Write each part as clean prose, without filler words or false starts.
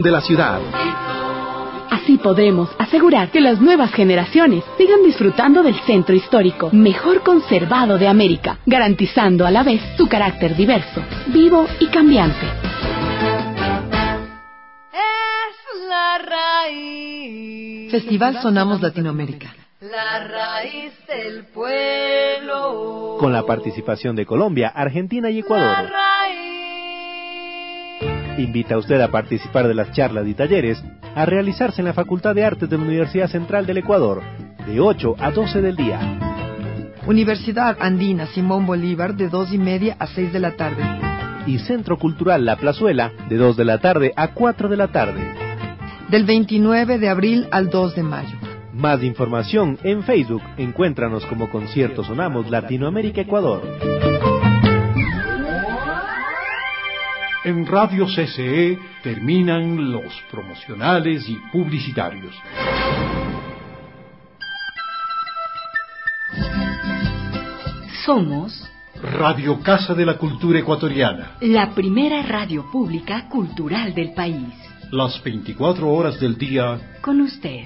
de la ciudad. Así podremos asegurar que las nuevas generaciones sigan disfrutando del centro histórico mejor conservado de América, garantizando a la vez su carácter diverso, vivo y cambiante. Es la raíz. Festival Sonamos Latinoamérica. La raíz del pueblo. Con la participación de Colombia, Argentina y Ecuador. Invita a usted a participar de las charlas y talleres a realizarse en la Facultad de Artes de la Universidad Central del Ecuador, de 8 a 12 del día. Universidad Andina Simón Bolívar, de 2:30 a 6 de la tarde. Y Centro Cultural La Plazuela, de 2 de la tarde a 4 de la tarde. Del 29 de abril al 2 de mayo. Más información en Facebook. Encuéntranos como Concierto Sonamos Latinoamérica Ecuador. En Radio CCE terminan los promocionales y publicitarios. Somos Radio Casa de la Cultura Ecuatoriana, la primera radio pública cultural del país. Las 24 horas del día con usted.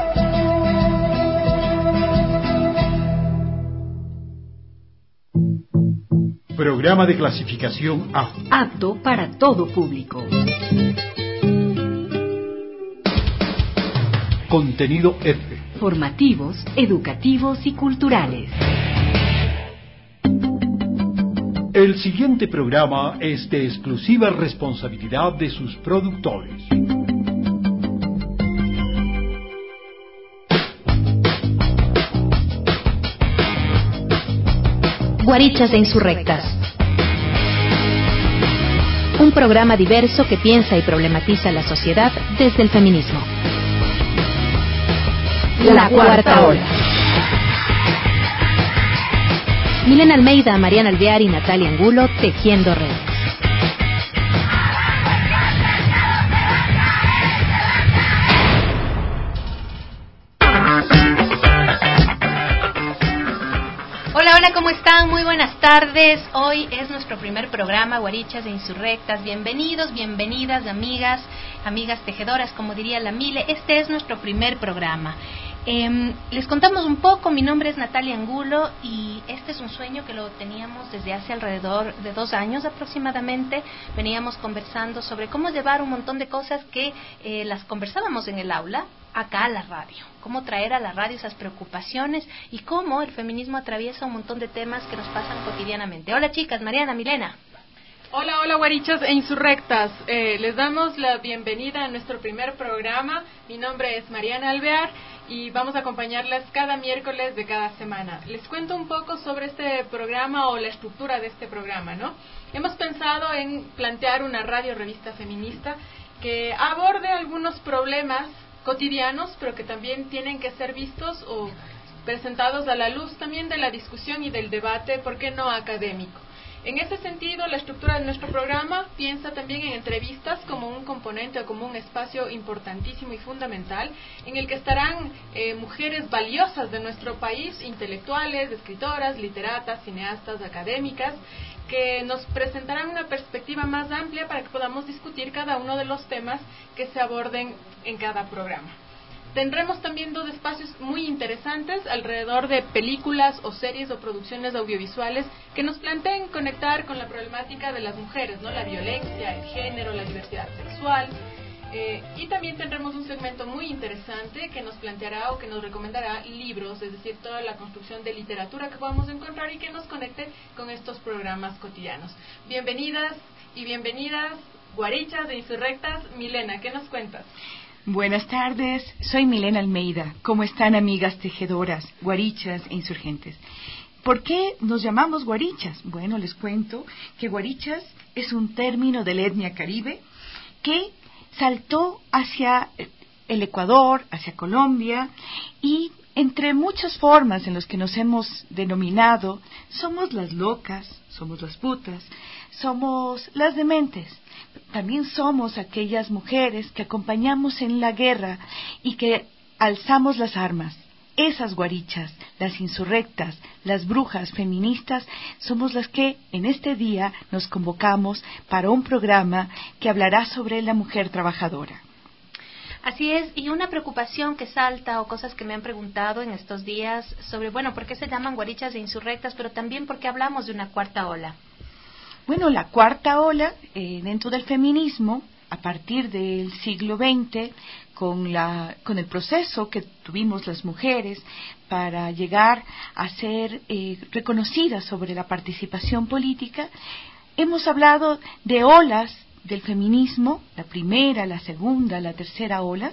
Programa de clasificación A. Apto para todo público. Contenido F. Formativos, educativos y culturales. El siguiente programa es de exclusiva responsabilidad de sus productores. Guarichas e Insurrectas. Un programa diverso que piensa y problematiza la sociedad desde el feminismo. La cuarta ola. Milena Almeida, Mariana Alvear y Natalia Angulo tejiendo redes. Hola, ¿cómo están? Muy buenas tardes. Hoy es nuestro primer programa, Guarichas e Insurrectas. Bienvenidos, bienvenidas, amigas tejedoras, como diría la Mile. Este es nuestro primer programa. Les contamos un poco. Mi nombre es Natalia Angulo y este es un sueño que lo teníamos desde hace alrededor de 2 años aproximadamente. Veníamos conversando sobre cómo llevar un montón de cosas que las conversábamos en el aula acá a la radio, cómo traer a la radio esas preocupaciones y cómo el feminismo atraviesa un montón de temas que nos pasan cotidianamente. Hola chicas, Mariana, Milena. Hola guarichas e insurrectas, les damos la bienvenida a nuestro primer programa. Mi nombre es Mariana Alvear y vamos a acompañarlas cada miércoles de cada semana. Les cuento un poco sobre este programa o la estructura de este programa, ¿no? Hemos pensado en plantear una radio revista feminista que aborde algunos problemas cotidianos, pero que también tienen que ser vistos o presentados a la luz también de la discusión y del debate, ¿por qué no académico? En ese sentido, la estructura de nuestro programa piensa también en entrevistas como un componente o como un espacio importantísimo y fundamental en el que estarán mujeres valiosas de nuestro país, intelectuales, escritoras, literatas, cineastas, académicas, que nos presentarán una perspectiva más amplia para que podamos discutir cada uno de los temas que se aborden en cada programa. Tendremos también 2 espacios muy interesantes alrededor de películas o series o producciones audiovisuales que nos planteen conectar con la problemática de las mujeres, ¿no? La violencia, el género, la diversidad sexual. Y también tendremos un segmento muy interesante que nos planteará o que nos recomendará libros, es decir, toda la construcción de literatura que podamos encontrar y que nos conecte con estos programas cotidianos. Bienvenidas y bienvenidas, guarichas e insurrectas. Milena, ¿qué nos cuentas? Buenas tardes, soy Milena Almeida. ¿Cómo están, amigas tejedoras, guarichas e insurgentes? ¿Por qué nos llamamos guarichas? Bueno, les cuento que guarichas es un término de la etnia caribe que saltó hacia el Ecuador, hacia Colombia, y entre muchas formas en las que nos hemos denominado, somos las locas, somos las putas, somos las dementes. También somos aquellas mujeres que acompañamos en la guerra y que alzamos las armas. esas guarichas, las insurrectas, las brujas feministas, somos las que en este día nos convocamos para un programa que hablará sobre la mujer trabajadora. Así es, y una preocupación que salta o cosas que me han preguntado en estos días sobre, bueno, ¿por qué se llaman guarichas e insurrectas? Pero también porque hablamos de una cuarta ola. Bueno, la cuarta ola dentro del feminismo, a partir del siglo XX, con el proceso que tuvimos las mujeres para llegar a ser reconocidas sobre la participación política, hemos hablado de olas del feminismo, la primera, la segunda, la tercera ola,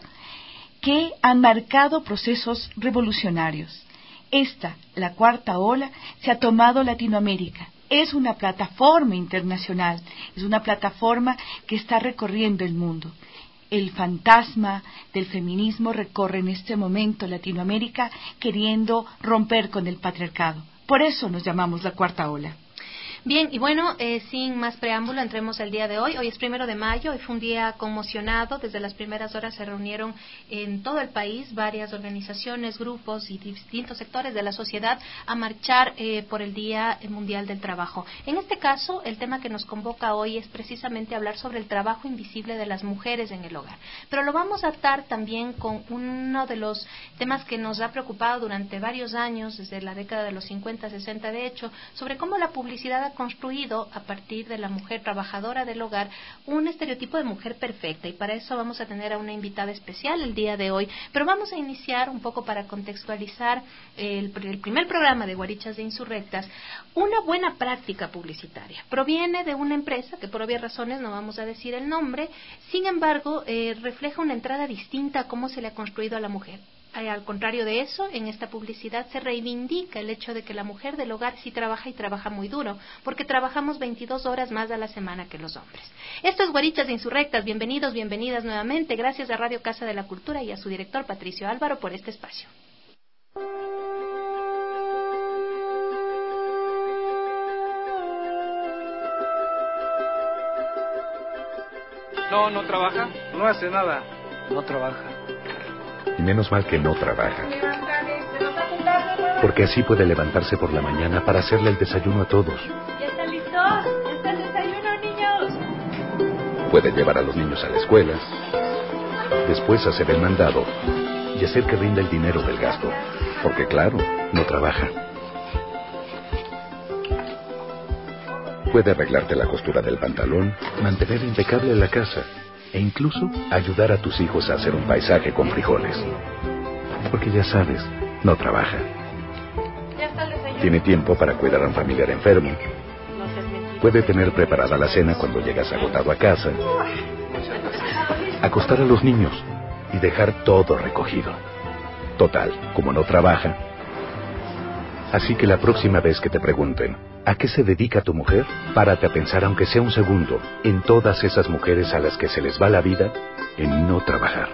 que han marcado procesos revolucionarios. Esta, la cuarta ola, se ha tomado Latinoamérica. Es una plataforma internacional, es una plataforma que está recorriendo el mundo. El fantasma del feminismo recorre en este momento Latinoamérica queriendo romper con el patriarcado. Por eso nos llamamos la cuarta ola. Bien, y bueno, sin más preámbulo, entremos al día de hoy. Hoy es 1 de mayo, hoy fue un día conmocionado. Desde las primeras horas se reunieron en todo el país varias organizaciones, grupos y distintos sectores de la sociedad a marchar por el Día Mundial del Trabajo. En este caso, el tema que nos convoca hoy es precisamente hablar sobre el trabajo invisible de las mujeres en el hogar. Pero lo vamos a atar también con uno de los temas que nos ha preocupado durante varios años, desde la década de los 50, 60 de hecho, sobre cómo la publicidad ha construido a partir de la mujer trabajadora del hogar un estereotipo de mujer perfecta, y para eso vamos a tener a una invitada especial el día de hoy. Pero vamos a iniciar un poco para contextualizar el primer programa de Guarichas de Insurrectas. Una buena práctica publicitaria proviene de una empresa que por obvias razones no vamos a decir el nombre, sin embargo refleja una entrada distinta a cómo se le ha construido a la mujer. Al contrario de eso, en esta publicidad se reivindica el hecho de que la mujer del hogar sí trabaja y trabaja muy duro, porque trabajamos 22 horas más a la semana que los hombres. Esto es Guarichas de Insurrectas. Bienvenidos, bienvenidas nuevamente. Gracias a Radio Casa de la Cultura y a su director Patricio Álvaro por este espacio. No trabaja, no hace nada, no trabaja. Y menos mal que no trabaja, porque así puede levantarse por la mañana para hacerle el desayuno a todos. ¿Ya están listos? ¿Ya está el desayuno, niños? Puede llevar a los niños a la escuela, después hacer el mandado y hacer que rinda el dinero del gasto, porque claro, no trabaja. Puede arreglarte la costura del pantalón, mantener impecable la casa e incluso ayudar a tus hijos a hacer un paisaje con frijoles. Porque ya sabes, no trabaja. Tiene tiempo para cuidar a un familiar enfermo. Puede tener preparada la cena cuando llegas agotado a casa. Acostar a los niños y dejar todo recogido. Total, como no trabaja. Así que la próxima vez que te pregunten ¿a qué se dedica tu mujer? Párate a pensar, aunque sea un segundo, en todas esas mujeres a las que se les va la vida en no trabajar.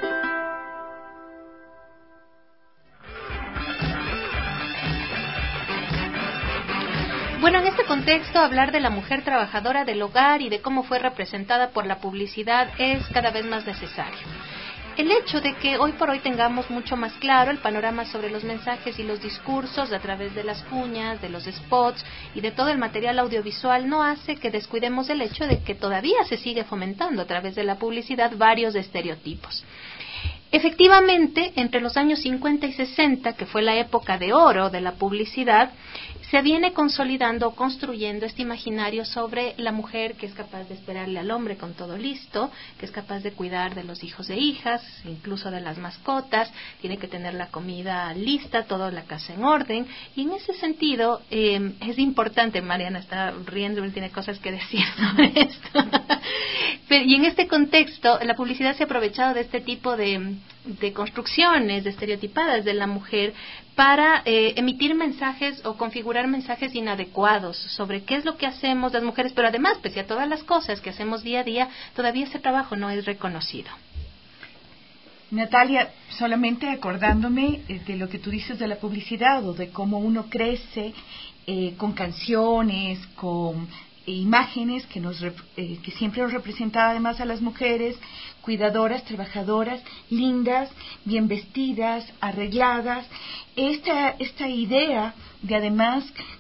Bueno, en este contexto, hablar de la mujer trabajadora del hogar y de cómo fue representada por la publicidad es cada vez más necesario. El hecho de que hoy por hoy tengamos mucho más claro el panorama sobre los mensajes y los discursos a través de las cuñas, de los spots y de todo el material audiovisual no hace que descuidemos el hecho de que todavía se sigue fomentando a través de la publicidad varios estereotipos. Efectivamente, entre los años 50 y 60, que fue la época de oro de la publicidad, se viene consolidando o construyendo este imaginario sobre la mujer que es capaz de esperarle al hombre con todo listo, que es capaz de cuidar de los hijos e hijas, incluso de las mascotas, tiene que tener la comida lista, toda la casa en orden, y en ese sentido es importante, Mariana está riendo, él tiene cosas que decir sobre esto, y en este contexto la publicidad se ha aprovechado de este tipo de construcciones, de estereotipadas de la mujer para emitir mensajes o configurar mensajes inadecuados sobre qué es lo que hacemos las mujeres, pero además, pese a todas las cosas que hacemos día a día, todavía ese trabajo no es reconocido. Natalia, solamente acordándome de lo que tú dices de la publicidad o de cómo uno crece con canciones, con imágenes que siempre nos representaba además a las mujeres, cuidadoras, trabajadoras, lindas, bien vestidas, arregladas. Esta idea de además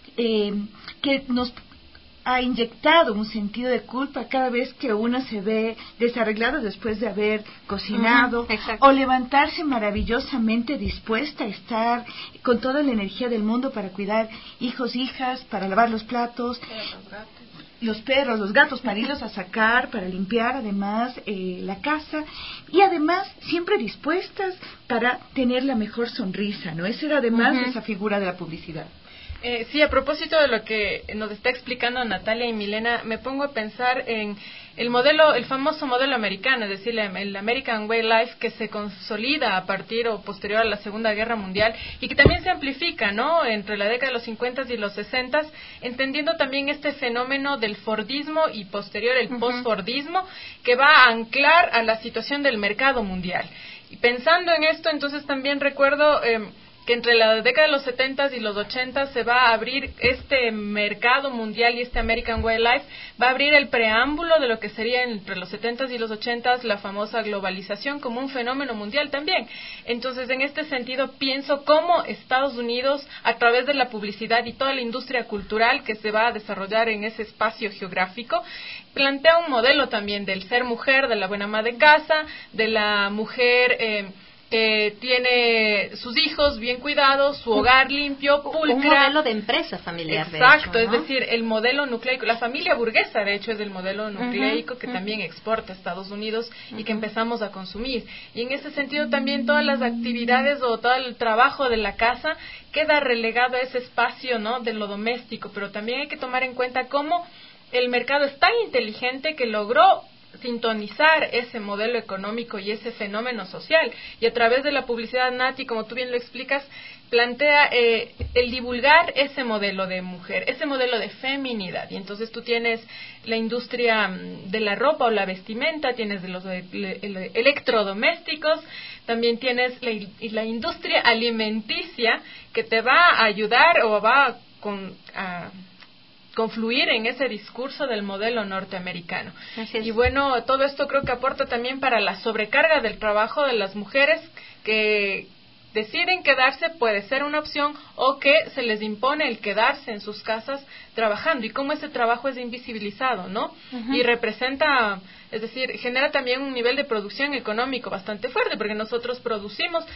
que nos ha inyectado un sentido de culpa cada vez que uno se ve desarreglado después de haber cocinado, o levantarse maravillosamente dispuesta a estar con toda la energía del mundo para cuidar hijos, hijas, para lavar los platos, los perros, los gatos, para irlos a sacar, para limpiar además la casa, y además siempre dispuestas para tener la mejor sonrisa, ¿no? Esa era además esa figura de la publicidad. Sí, a propósito de lo que nos está explicando Natalia y Milena, me pongo a pensar en el famoso modelo americano, es decir, el American Way Life, que se consolida a partir o posterior a la Segunda Guerra Mundial y que también se amplifica, ¿no?, entre la década de los 50 y los 60, entendiendo también este fenómeno del Fordismo y posterior el post-Fordismo, que va a anclar a la situación del mercado mundial. Y pensando en esto, entonces también recuerdo que entre la década de los 70 y los 80 se va a abrir este mercado mundial y este American Way Life va a abrir el preámbulo de lo que sería entre los 70 y los 80 la famosa globalización como un fenómeno mundial también. Entonces, en este sentido, pienso cómo Estados Unidos, a través de la publicidad y toda la industria cultural que se va a desarrollar en ese espacio geográfico, plantea un modelo también del ser mujer, de la buena ama de casa, de la mujer que tiene sus hijos bien cuidados, su hogar limpio, pulcra. Un modelo de empresa familiar. Exacto, de hecho, ¿no? Es decir, el modelo nucleico. La familia burguesa, de hecho, es el modelo nucleico que también exporta a Estados Unidos y que empezamos a consumir. Y en ese sentido también todas las actividades o todo el trabajo de la casa queda relegado a ese espacio, ¿no?, de lo doméstico. Pero también hay que tomar en cuenta cómo el mercado es tan inteligente que logró sintonizar ese modelo económico y ese fenómeno social, y a través de la publicidad, Nati, como tú bien lo explicas, plantea el divulgar ese modelo de mujer, ese modelo de feminidad. Y entonces tú tienes la industria de la ropa o la vestimenta, tienes de los electrodomésticos, también tienes la industria alimenticia, que te va a ayudar o va a confluir en ese discurso del modelo norteamericano. Y bueno, todo esto creo que aporta también para la sobrecarga del trabajo de las mujeres que deciden quedarse, puede ser una opción, o que se les impone el quedarse en sus casas trabajando, y cómo ese trabajo es invisibilizado, ¿no? Y representa, es decir, genera también un nivel de producción económico bastante fuerte, porque nosotros producimos.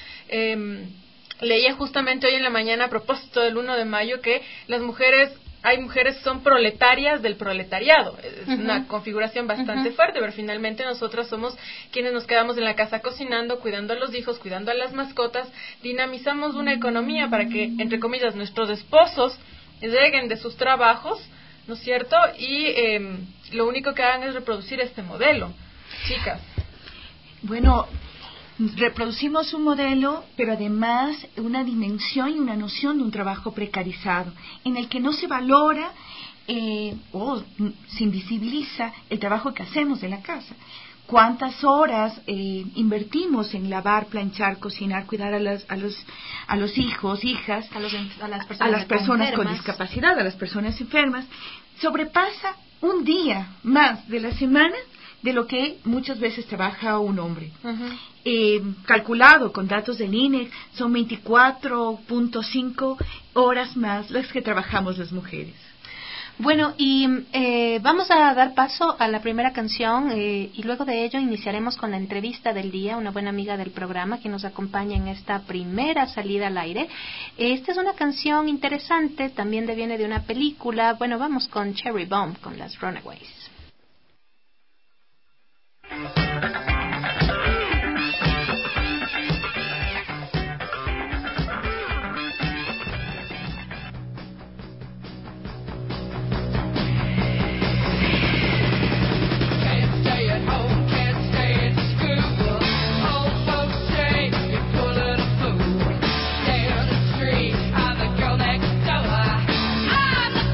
Leía justamente hoy en la mañana, a propósito del 1 de mayo, que hay mujeres que son proletarias del proletariado. Es una configuración bastante fuerte, pero finalmente nosotras somos quienes nos quedamos en la casa cocinando, cuidando a los hijos, cuidando a las mascotas, dinamizamos una economía para que, entre comillas, nuestros esposos lleguen de sus trabajos, ¿no es cierto? Y lo único que hagan es reproducir este modelo. Chicas. Bueno, reproducimos un modelo, pero además una dimensión y una noción de un trabajo precarizado, en el que no se valora o se invisibiliza el trabajo que hacemos en la casa. ¿Cuántas horas invertimos en lavar, planchar, cocinar, cuidar a los hijos, hijas, a las personas con discapacidad, a las personas enfermas? Sobrepasa un día más de la semana de lo que muchas veces trabaja un hombre. Calculado con datos del INE, son 24.5 horas más las que trabajamos las mujeres. Bueno, y vamos a dar paso a la primera canción y luego de ello iniciaremos con la entrevista del día, una buena amiga del programa que nos acompaña en esta primera salida al aire. Esta es una canción interesante, también viene de una película. Bueno, vamos con Cherry Bomb, con las Runaways.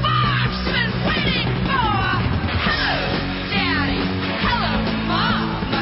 Hello, Daddy. Hello, Mom.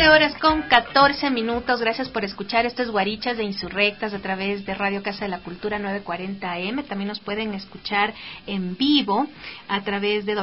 9:14. Gracias por escuchar. Esto es Guarichas de Insurrectas a través de Radio Casa de la Cultura 940 AM. También nos pueden escuchar en vivo a través de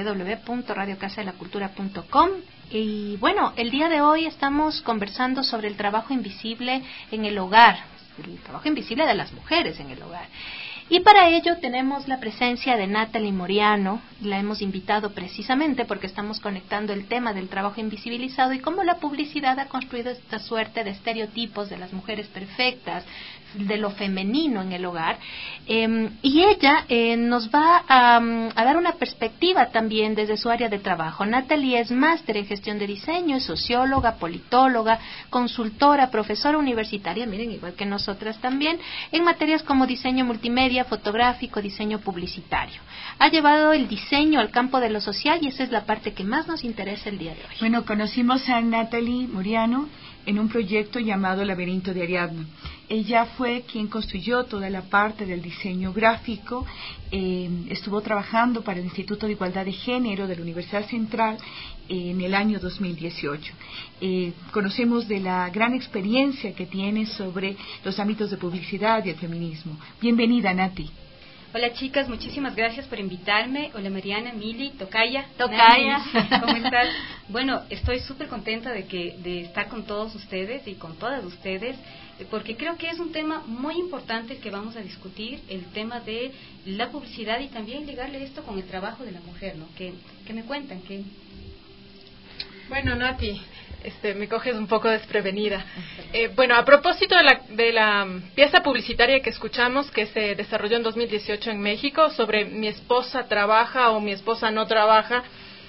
www.radiocasadelacultura.com. Y bueno, el día de hoy estamos conversando sobre el trabajo invisible en el hogar, el trabajo invisible de las mujeres en el hogar. Y para ello tenemos la presencia de Natalie Moriano. La hemos invitado precisamente porque estamos conectando el tema del trabajo invisibilizado y cómo la publicidad ha construido esta suerte de estereotipos de las mujeres perfectas, de lo femenino en el hogar. Y ella nos va a dar una perspectiva también desde su área de trabajo. Natalie es máster en gestión de diseño, es socióloga, politóloga, consultora, profesora universitaria, miren, igual que nosotras también, en materias como diseño multimedia, fotográfico, diseño publicitario. Ha llevado el diseño al campo de lo social y esa es la parte que más nos interesa el día de hoy. Bueno, conocimos a Natalie Moriano en un proyecto llamado Laberinto de Ariadna. Ella fue quien construyó toda la parte del diseño gráfico, estuvo trabajando para el Instituto de Igualdad de Género de la Universidad Central en el año 2018. Conocemos de la gran experiencia que tiene sobre los ámbitos de publicidad y el feminismo. Bienvenida, Nati. Hola chicas, muchísimas gracias por invitarme. Hola Mariana, Mili, Tocaya. ¿Cómo estás? Bueno, estoy súper contenta de estar con todos ustedes y con todas ustedes, porque creo que es un tema muy importante el que vamos a discutir, el tema de la publicidad y también ligarle esto con el trabajo de la mujer, ¿no? Que me cuentan que... Bueno, Nati, me coges un poco desprevenida. Bueno, a propósito de la pieza publicitaria que escuchamos, que se desarrolló en 2018 en México, sobre mi esposa trabaja o mi esposa no trabaja,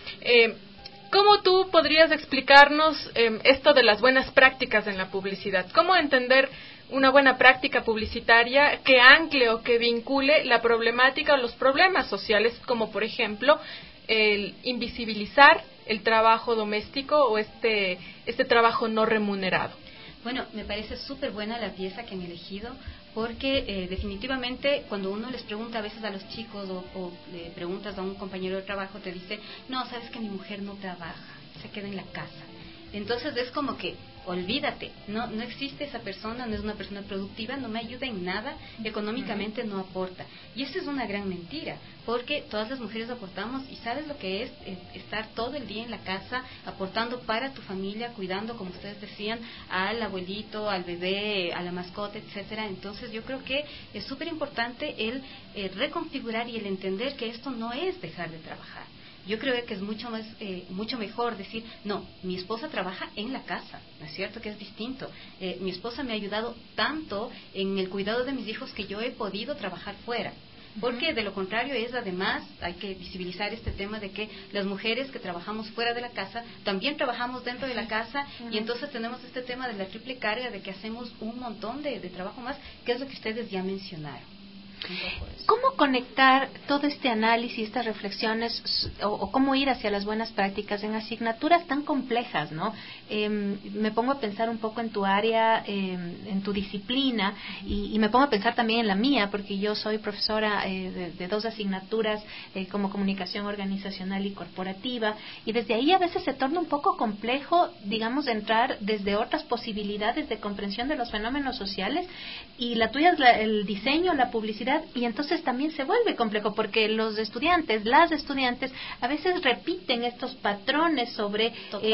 ¿cómo tú podrías explicarnos esto de las buenas prácticas en la publicidad? ¿Cómo entender una buena práctica publicitaria que ancle o que vincule la problemática o los problemas sociales, como por ejemplo el invisibilizar el trabajo doméstico o este trabajo no remunerado? Bueno, me parece súper buena la pieza que han elegido, porque definitivamente cuando uno les pregunta a veces a los chicos o le preguntas a un compañero de trabajo, te dice, no, sabes que mi mujer no trabaja, se queda en la casa. Entonces es como que, olvídate, no existe esa persona, no es una persona productiva, no me ayuda en nada, económicamente no aporta. Y eso es una gran mentira, porque todas las mujeres aportamos y sabes lo que es estar todo el día en la casa, aportando para tu familia, cuidando, como ustedes decían, al abuelito, al bebé, a la mascota, etcétera. Entonces yo creo que es súper importante el reconfigurar y el entender que esto no es dejar de trabajar. Yo creo que es mucho mejor decir, no, mi esposa trabaja en la casa, ¿no es cierto? Que es distinto. Mi esposa me ha ayudado tanto en el cuidado de mis hijos que yo he podido trabajar fuera. Porque de lo contrario es, además, hay que visibilizar este tema de que las mujeres que trabajamos fuera de la casa también trabajamos dentro de la casa, y entonces tenemos este tema de la triple carga de que hacemos un montón de trabajo más, que es lo que ustedes ya mencionaron. ¿Cómo conectar todo este análisis, estas reflexiones, o cómo ir hacia las buenas prácticas en asignaturas tan complejas, ¿no? Me pongo a pensar un poco en tu área, en tu disciplina, y me pongo a pensar también en la mía, porque yo soy profesora de 2 asignaturas como comunicación organizacional y corporativa, y desde ahí a veces se torna un poco complejo, digamos, entrar desde otras posibilidades de comprensión de los fenómenos sociales, y la tuya es el diseño, la publicidad, y entonces también se vuelve complejo porque las estudiantes a veces repiten estos patrones sobre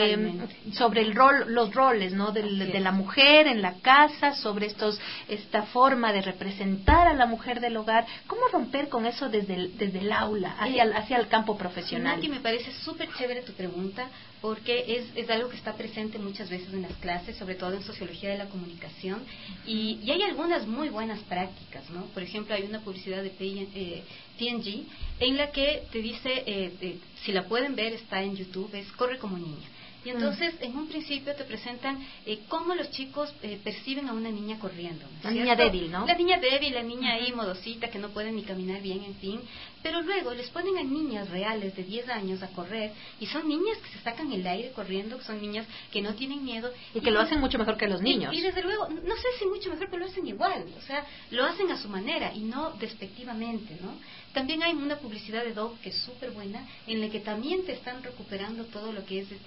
los roles, ¿no? de la mujer en la casa, sobre esta forma de representar a la mujer del hogar. ¿Cómo romper con eso desde el aula hacia el campo profesional? Nati, me parece súper chévere tu pregunta, porque es algo que está presente muchas veces en las clases, sobre todo en sociología de la comunicación, y hay algunas muy buenas prácticas, ¿no? Por ejemplo, hay una publicidad de P&G en la que te dice, si la pueden ver, está en YouTube, es Corre como niña. Y entonces, en un principio te presentan cómo los chicos perciben a una niña corriendo, ¿no? La niña débil, ¿no? La niña débil, la niña ahí modosita, que no puede ni caminar bien, en fin. Pero luego les ponen a niñas reales de 10 años a correr, y son niñas que se sacan el aire corriendo, que son niñas que no tienen miedo. Y que lo hacen mucho mejor que los niños. Y desde luego, no sé si mucho mejor, pero lo hacen igual. O sea, lo hacen a su manera y no despectivamente, ¿no? También hay una publicidad de Dove que es súper buena, en la que también te están recuperando todo lo que es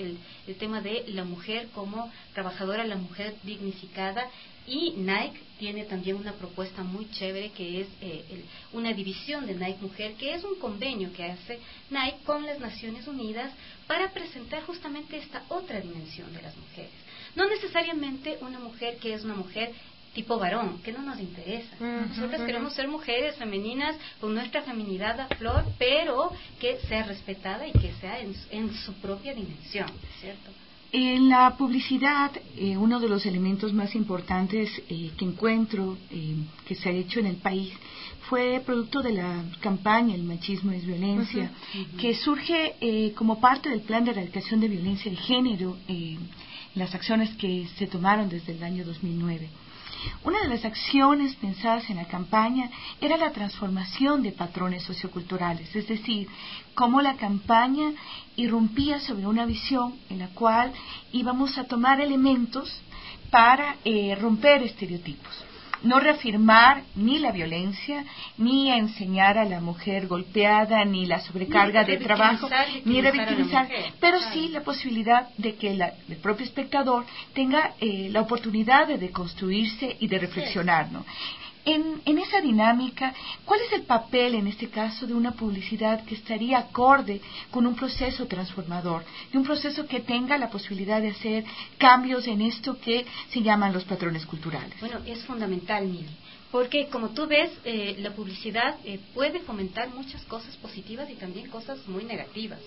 el tema de la mujer como trabajadora, la mujer dignificada. Y Nike tiene también una propuesta muy chévere que es una división de Nike Mujer, que es un convenio que hace Nike con las Naciones Unidas para presentar justamente esta otra dimensión de las mujeres. No necesariamente una mujer que es una mujer tipo varón, que no nos interesa. Nosotras queremos ser mujeres femeninas con nuestra feminidad a flor, pero que sea respetada y que sea en su propia dimensión, ¿cierto? En la publicidad, uno de los elementos más importantes que encuentro que se ha hecho en el país fue producto de la campaña El machismo es violencia, que surge como parte del plan de erradicación de violencia de género, las acciones que se tomaron desde el año 2009. Una de las acciones pensadas en la campaña era la transformación de patrones socioculturales, es decir, cómo la campaña irrumpía sobre una visión en la cual íbamos a tomar elementos para romper estereotipos. No reafirmar ni la violencia, ni enseñar a la mujer golpeada, ni la sobrecarga de trabajo, ni revictimizar, pero sí la posibilidad de que el propio espectador tenga la oportunidad de deconstruirse y de reflexionar, ¿no? En esa dinámica, ¿cuál es el papel en este caso de una publicidad que estaría acorde con un proceso transformador, de un proceso que tenga la posibilidad de hacer cambios en esto que se llaman los patrones culturales? Bueno, es fundamental, Mili, porque como tú ves, la publicidad puede fomentar muchas cosas positivas y también cosas muy negativas.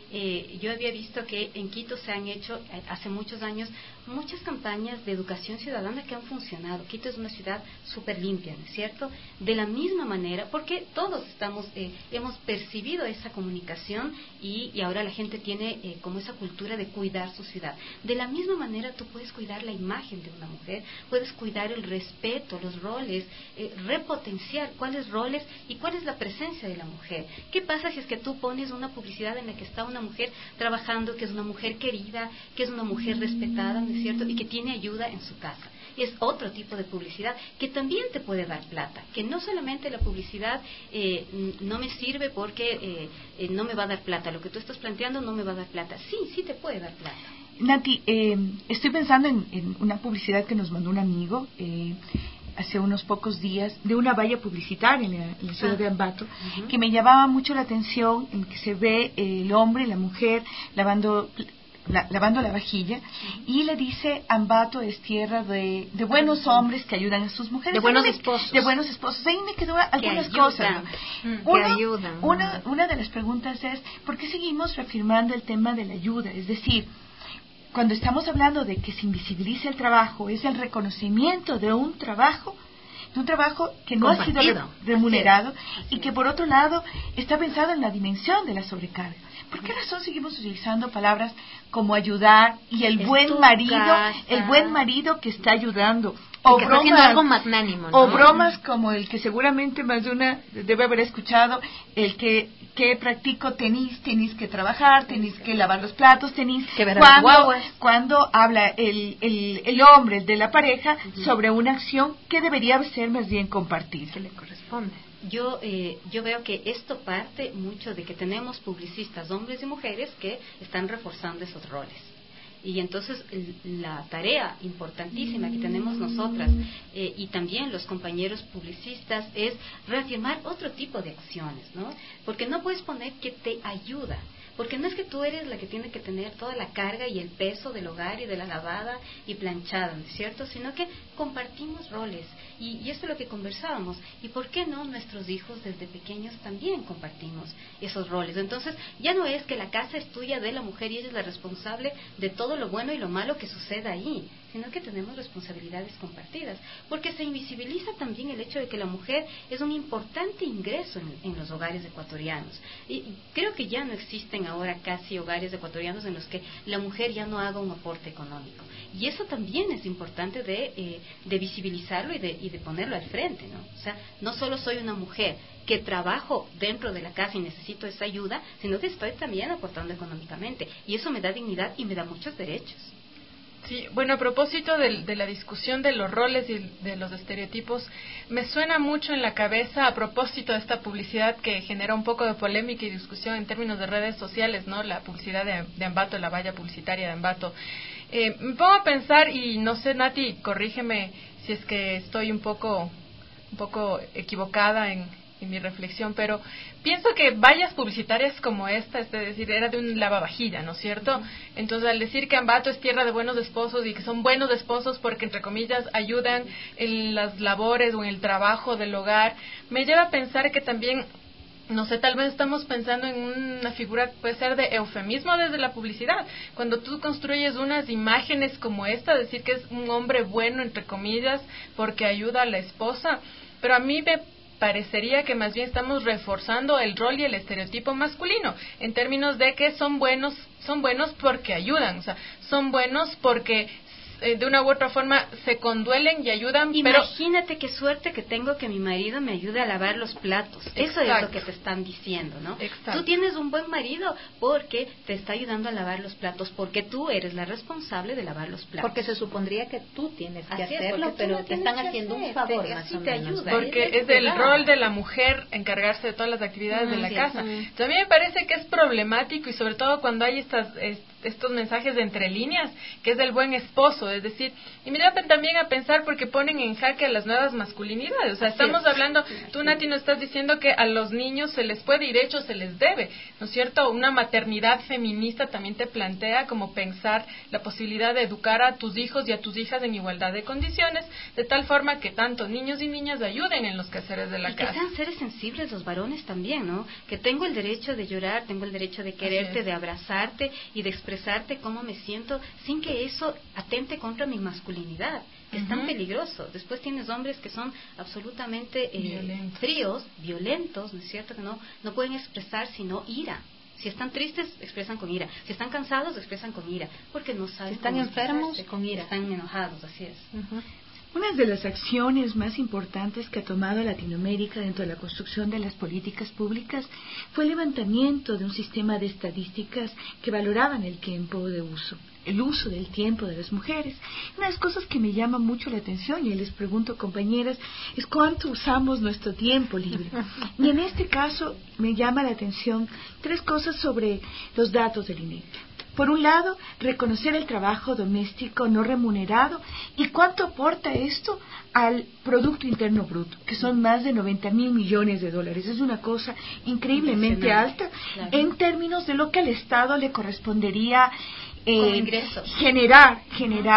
Yo había visto que en Quito se han hecho hace muchos años muchas campañas de educación ciudadana que han funcionado. Quito es una ciudad súper limpia, ¿no es cierto? De la misma manera, porque todos hemos percibido esa comunicación y ahora la gente tiene como esa cultura de cuidar su ciudad. De la misma manera tú puedes cuidar la imagen de una mujer, puedes cuidar el respeto, los roles, repotenciar cuáles roles y cuál es la presencia de la mujer. ¿Qué pasa si es que tú pones una publicidad en la que está una mujer trabajando, que es una mujer querida, que es una mujer respetada, ¿no es cierto? Y que tiene ayuda en su casa. Es otro tipo de publicidad que también te puede dar plata, que no solamente la publicidad no me sirve porque no me va a dar plata, lo que tú estás planteando no me va a dar plata. Sí te puede dar plata. Nati, estoy pensando en una publicidad que nos mandó un amigo hace unos pocos días, de una valla publicitaria en la ciudad de Ambato, que me llamaba mucho la atención, en que se ve el hombre y la mujer lavando la vajilla, y le dice: Ambato es tierra de buenos hombres que ayudan a sus mujeres. De buenos esposos. De buenos esposos. Ahí me quedó algunas cosas, ¿no? Una de las preguntas es: ¿por qué seguimos reafirmando el tema de la ayuda? Es decir, cuando estamos hablando de que se invisibiliza el trabajo, es el reconocimiento de un trabajo que no ha sido remunerado y que por otro lado está pensado en la dimensión de la sobrecarga. ¿Por qué razón seguimos utilizando palabras como ayudar y el buen marido que está ayudando? O que está haciendo algo magnánimo, ¿no? O bromas como el que seguramente más de una debe haber escuchado, el que practico tenis que trabajar, tenis que lavar los platos, tenis que ver cuando habla el hombre de la pareja sobre una acción que debería ser más bien compartida. Que le corresponde. Yo veo que esto parte mucho de que tenemos publicistas, hombres y mujeres, que están reforzando esos roles. Y entonces la tarea importantísima que tenemos nosotras y también los compañeros publicistas es reafirmar otro tipo de acciones, ¿no? Porque no puedes poner que te ayuda, porque no es que tú eres la que tiene que tener toda la carga y el peso del hogar y de la lavada y planchada, ¿no es cierto? Sino que compartimos roles y esto es lo que conversábamos. ¿Y por qué no nuestros hijos desde pequeños también compartimos esos roles? Entonces ya no es que la casa es tuya de la mujer y ella es la responsable de todo lo bueno y lo malo que suceda ahí, sino que tenemos responsabilidades compartidas, porque se invisibiliza también el hecho de que la mujer es un importante ingreso en los hogares ecuatorianos. Y creo que ya no existen ahora casi hogares ecuatorianos en los que la mujer ya no haga un aporte económico. Y eso también es importante de visibilizarlo y de ponerlo al frente, ¿no? O sea, no solo soy una mujer que trabajo dentro de la casa y necesito esa ayuda, sino que estoy también aportando económicamente. Y eso me da dignidad y me da muchos derechos. Sí, bueno, a propósito de la discusión de los roles y de los estereotipos, me suena mucho en la cabeza a propósito de esta publicidad que genera un poco de polémica y discusión en términos de redes sociales, ¿no? La publicidad de Ambato, la valla publicitaria de Ambato. Me pongo a pensar, y no sé, Nati, corrígeme si es que estoy un poco equivocada en mi reflexión, pero pienso que vallas publicitarias como esta, es decir, era de un lavavajilla, ¿no es cierto? Entonces, al decir que Ambato es tierra de buenos esposos y que son buenos esposos porque, entre comillas, ayudan en las labores o en el trabajo del hogar, me lleva a pensar que también, no sé, tal vez estamos pensando en una figura, puede ser de eufemismo desde la publicidad. Cuando tú construyes unas imágenes como esta, decir que es un hombre bueno, entre comillas, porque ayuda a la esposa, pero a mí me parecería que más bien estamos reforzando el rol y el estereotipo masculino, en términos de que son buenos porque ayudan, o sea, son buenos porque de una u otra forma se conduelen y ayudan. Imagínate qué suerte que tengo que mi marido me ayude a lavar los platos. Eso Exacto. es lo que te están diciendo, ¿no? Exacto. Tú tienes un buen marido porque te está ayudando a lavar los platos, porque tú eres la responsable de lavar los platos. Porque se supondría que tú tienes que Así hacerlo, pero te están haciendo un favor más o menos. Porque es el rol de la mujer encargarse de todas las actividades de la casa. Entonces, a mí me parece que es problemático, y sobre todo cuando hay estos mensajes de entre líneas, que es el buen esposo, es decir, y me da también a pensar porque ponen en jaque a las nuevas masculinidades. O sea, estamos hablando, tú, Nati, nos estás diciendo que a los niños se les puede y de hecho se les debe, ¿no es cierto? Una maternidad feminista también te plantea como pensar la posibilidad de educar a tus hijos y a tus hijas en igualdad de condiciones, de tal forma que tanto niños y niñas ayuden en los quehaceres de la casa. Y que sean seres sensibles los varones también, ¿no? Que tengo el derecho de llorar, tengo el derecho de quererte, de abrazarte y de expresarte cómo me siento, sin que eso atente contra mi masculinidad. Es tan peligroso. Después tienes hombres que son absolutamente fríos, violentos, ¿no es cierto? Que no pueden expresar sino ira. Si están tristes, expresan con ira. Si están cansados, expresan con ira. Porque no saben. Si están enfermos, con ira. Están enojados, así es. Una de las acciones más importantes que ha tomado Latinoamérica dentro de la construcción de las políticas públicas fue el levantamiento de un sistema de estadísticas que valoraban el tiempo de uso, el uso del tiempo de las mujeres. Una de las cosas que me llama mucho la atención, y les pregunto, compañeras, es cuánto usamos nuestro tiempo libre. Y en este caso me llama la atención 3 cosas sobre los datos del INEGI. Por un lado, reconocer el trabajo doméstico no remunerado y cuánto aporta esto al Producto Interno Bruto, que son más de 90,000 millones de dólares. Es una cosa increíblemente alta en términos de lo que al Estado le correspondería generar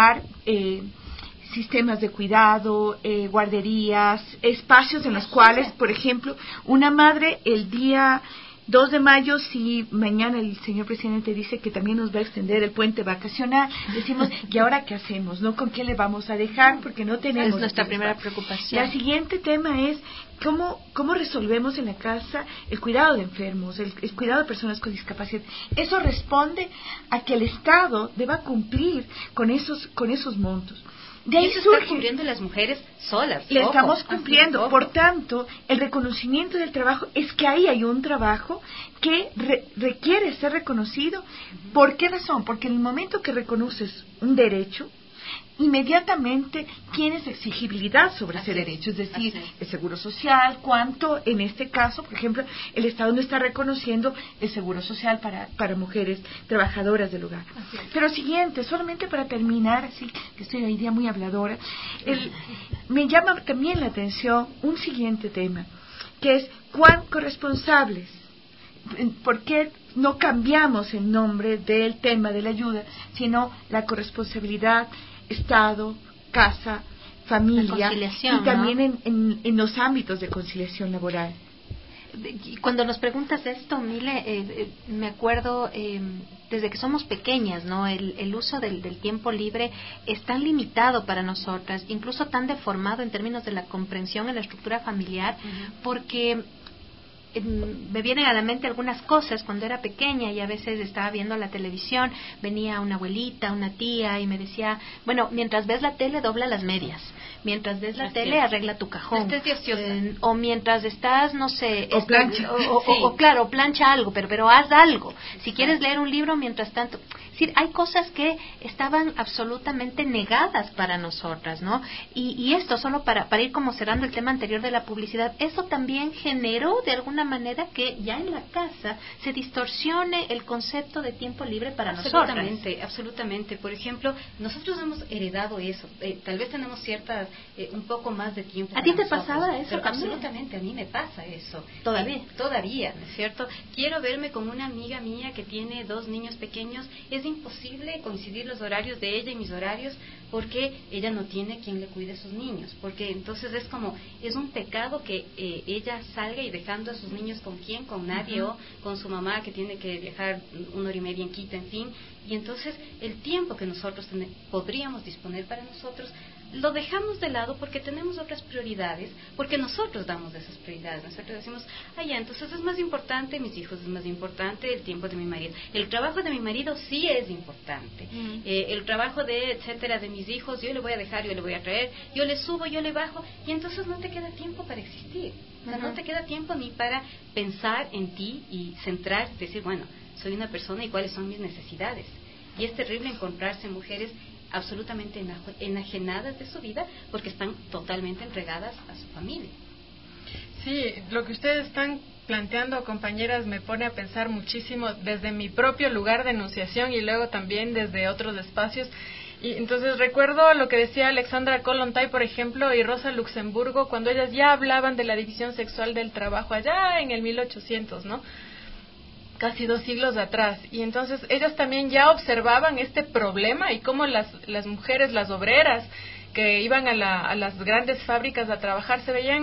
sistemas de cuidado, guarderías, espacios en los cuales, por ejemplo, una madre el día 2 de mayo, si mañana el señor presidente dice que también nos va a extender el puente vacacional, decimos, ¿y ahora qué hacemos? ¿No? ¿Con qué le vamos a dejar? Porque no tenemos... Es nuestra primera preocupación. El siguiente tema es cómo resolvemos en la casa el cuidado de enfermos, el cuidado de personas con discapacidad. Eso responde a que el Estado deba cumplir con esos montos. De ahí se están cumpliendo las mujeres solas. Le estamos cumpliendo. Por tanto, el reconocimiento del trabajo es que ahí hay un trabajo que requiere ser reconocido. ¿Por qué razón? Porque en el momento que reconoces un derecho, inmediatamente tienes exigibilidad sobre ese derecho, es decir, el seguro social, cuánto en este caso, por ejemplo, el Estado no está reconociendo el seguro social para mujeres trabajadoras del hogar. Pero siguiente, solamente para terminar, así que estoy hoy día muy habladora, me llama también la atención un siguiente tema, que es cuán corresponsables, ¿por qué no cambiamos el nombre del tema de la ayuda, sino la corresponsabilidad Estado, casa, familia, y también en los ámbitos de conciliación laboral? Cuando nos preguntas esto, Mile, me acuerdo desde que somos pequeñas, ¿no? El uso del tiempo libre es tan limitado para nosotras, incluso tan deformado en términos de la comprensión en la estructura familiar, porque me vienen a la mente algunas cosas cuando era pequeña y a veces estaba viendo la televisión, venía una abuelita, una tía y me decía, bueno, mientras ves la tele dobla las medias, mientras ves la tele, arregla tu cajón. Estés de ociosa. O mientras estás, no sé... O plancha. O claro, plancha algo, pero haz algo. Si quieres leer un libro, mientras tanto... Es decir, hay cosas que estaban absolutamente negadas para nosotras, ¿no? Y esto, solo para ir como cerrando el tema anterior de la publicidad, eso también generó de alguna manera que ya en la casa se distorsione el concepto de tiempo libre para nosotras. Absolutamente. Por ejemplo, nosotros hemos heredado eso. Tal vez tenemos un poco más de tiempo. ¿A ti te pasaba eso? Pero absolutamente, a mí me pasa eso. Todavía, ¿no es cierto? Quiero verme con una amiga mía que tiene 2 niños pequeños. Es imposible coincidir los horarios de ella y mis horarios porque ella no tiene quien le cuide a sus niños. Porque entonces es un pecado que ella salga y dejando a sus niños con quién, con nadie, o con su mamá que tiene que viajar 1 hora y media en Quito, en fin. Y entonces el tiempo que nosotros podríamos disponer para nosotros lo dejamos de lado porque tenemos otras prioridades, porque nosotros damos esas prioridades. Nosotros decimos, entonces es más importante mis hijos, es más importante el tiempo de mi marido. El trabajo de mi marido sí es importante. El trabajo de mis hijos, yo le voy a dejar, yo le voy a traer, yo le subo, yo le bajo, y entonces no te queda tiempo para existir. O sea, no te queda tiempo ni para pensar en ti y centrarte, decir, bueno, soy una persona y cuáles son mis necesidades. Y es terrible encontrarse mujeres absolutamente enajenadas de su vida porque están totalmente entregadas a su familia. Sí, lo que ustedes están planteando, compañeras, me pone a pensar muchísimo desde mi propio lugar de enunciación y luego también desde otros espacios. Y entonces recuerdo lo que decía Alexandra Kollontai, por ejemplo, y Rosa Luxemburgo, cuando ellas ya hablaban de la división sexual del trabajo allá en el 1800, ¿no? Casi 2 siglos atrás. Y entonces ellas también ya observaban este problema y cómo las mujeres, las obreras que iban a las grandes fábricas a trabajar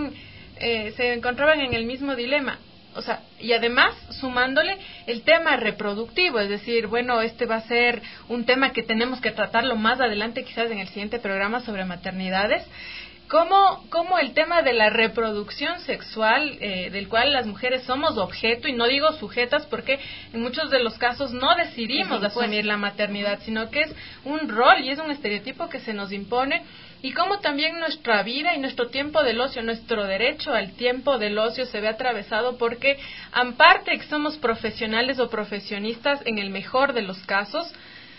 se encontraban en el mismo dilema. O sea, y además sumándole el tema reproductivo, es decir, bueno, este va a ser un tema que tenemos que tratarlo más adelante, quizás en el siguiente programa sobre maternidades. ¿Cómo el tema de la reproducción sexual, del cual las mujeres somos objeto, y no digo sujetas porque en muchos de los casos no decidimos asumir la maternidad, sino que es un rol y es un estereotipo que se nos impone, y cómo también nuestra vida y nuestro tiempo del ocio, nuestro derecho al tiempo del ocio se ve atravesado porque, aparte que somos profesionales o profesionistas en el mejor de los casos,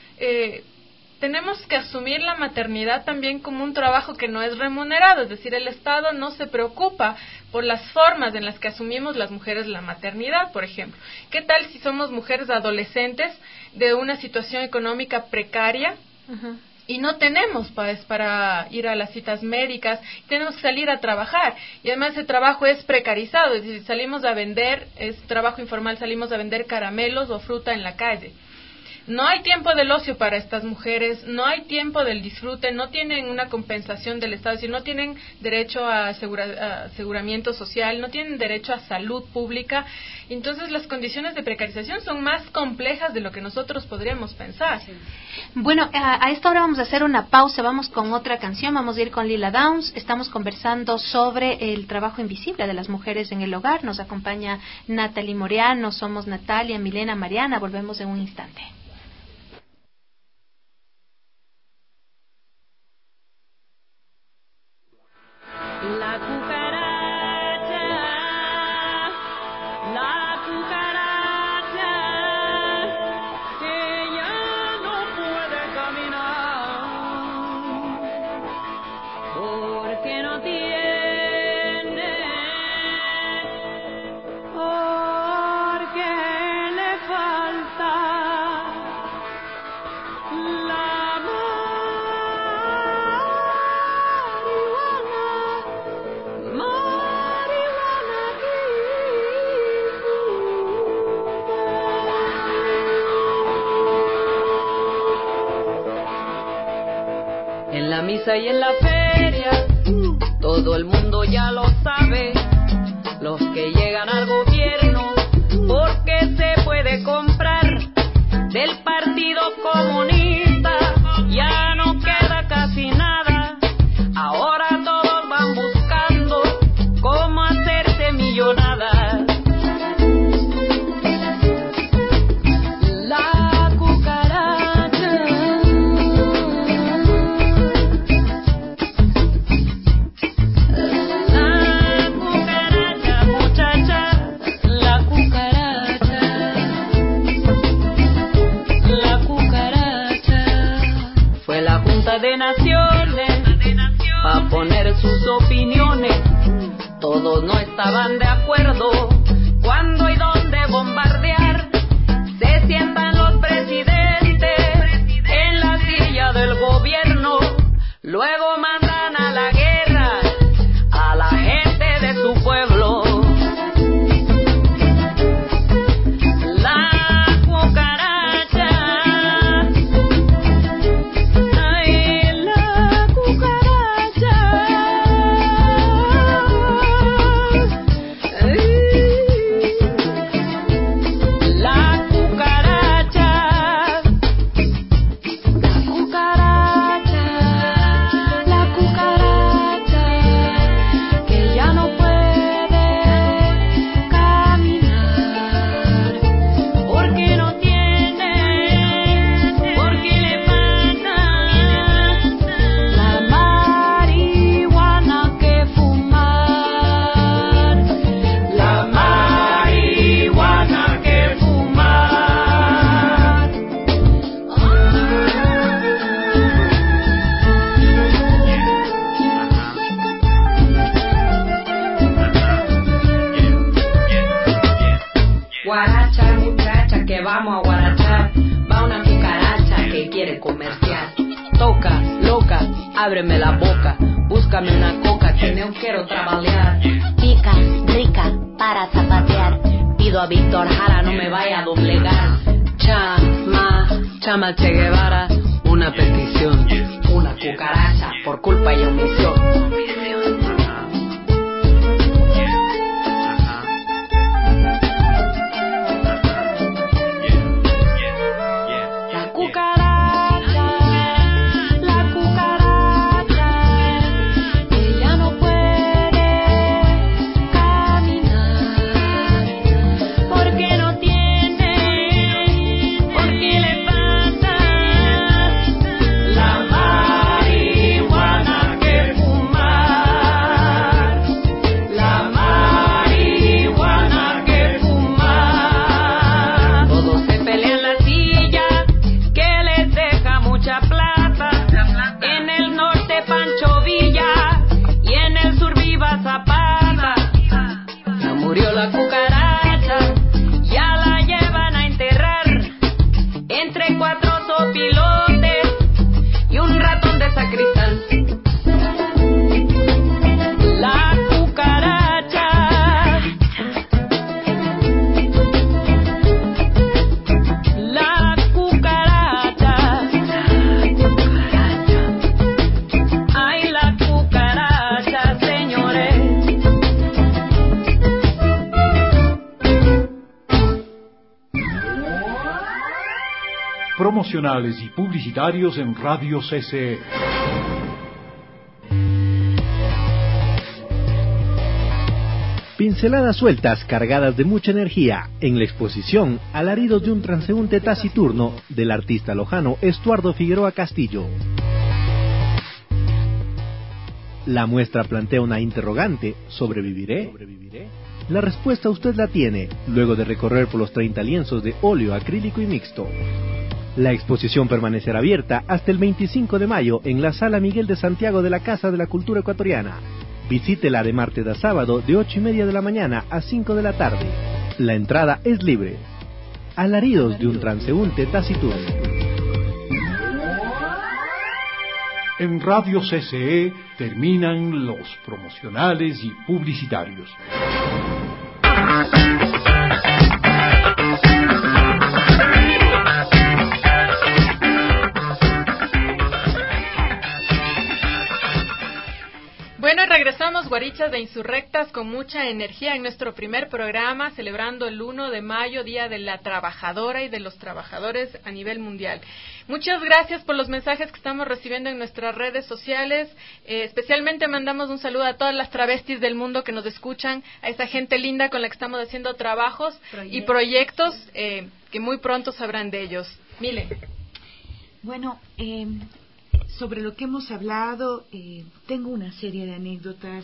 tenemos que asumir la maternidad también como un trabajo que no es remunerado, es decir, el Estado no se preocupa por las formas en las que asumimos las mujeres la maternidad, por ejemplo. ¿Qué tal si somos mujeres adolescentes de una situación económica precaria? Y no tenemos para ir a las citas médicas, tenemos que salir a trabajar, y además ese trabajo es precarizado, es decir, salimos a vender, es trabajo informal, salimos a vender caramelos o fruta en la calle. No hay tiempo del ocio para estas mujeres, no hay tiempo del disfrute, no tienen una compensación del Estado, es decir, no tienen derecho a aseguramiento social, no tienen derecho a salud pública. Entonces las condiciones de precarización son más complejas de lo que nosotros podríamos pensar. Bueno, a esta hora vamos a hacer una pausa, vamos con otra canción, vamos a ir con Lila Downs. Estamos conversando sobre el trabajo invisible de las mujeres en el hogar. Nos acompaña Natalie Moreano, somos Natalia, Milena, Mariana. Volvemos en un instante. La cucaracha, que ya no puede caminar, porque no tiene, porque le falta la en la misa y en la feria, todo el mundo ya lo sabe. Los que llegan al gobierno, porque se puede comprar del Partido Comunista, ya no queda casi nada. Ahora todos van buscando cómo hacerse millonadas. La cucaracha opiniones. Todos no estaban de acuerdo. Cuándo y dónde bombardear. Se sientan los presidentes en la silla del gobierno. Luego mandan a la guerra a la gente de su pueblo. Vamos a guarachar, va una cucaracha que quiere comerciar. Toca, loca, ábreme la boca, búscame una coca que no quiero trabajar. Pica, rica, para zapatear. Pido a Víctor Jara, no me vaya a doblegar. Chama Che Guevara, una petición, una cucaracha por culpa y omisión. Promocionales y publicitarios en Radio CCE. Pinceladas sueltas cargadas de mucha energía en la exposición Alaridos de un transeúnte taciturno del artista lojano Estuardo Figueroa Castillo. La muestra plantea una interrogante: ¿sobreviviré? La respuesta usted la tiene luego de recorrer por los 30 lienzos de óleo, acrílico y mixto. La exposición permanecerá abierta hasta el 25 de mayo en la Sala Miguel de Santiago de la Casa de la Cultura Ecuatoriana. Visítela de martes a sábado de 8:30 de la mañana a 5 de la tarde. La entrada es libre. Alaridos de un transeúnte taciturno. En Radio CCE terminan los promocionales y publicitarios. Bueno, regresamos, guarichas de Insurrectas, con mucha energía en nuestro primer programa, celebrando el 1 de mayo, Día de la Trabajadora y de los Trabajadores a nivel mundial. Muchas gracias por los mensajes que estamos recibiendo en nuestras redes sociales. Especialmente mandamos un saludo a todas las travestis del mundo que nos escuchan, a esa gente linda con la que estamos haciendo trabajos y proyectos que muy pronto sabrán de ellos. Mile. Bueno, sobre lo que hemos hablado, tengo una serie de anécdotas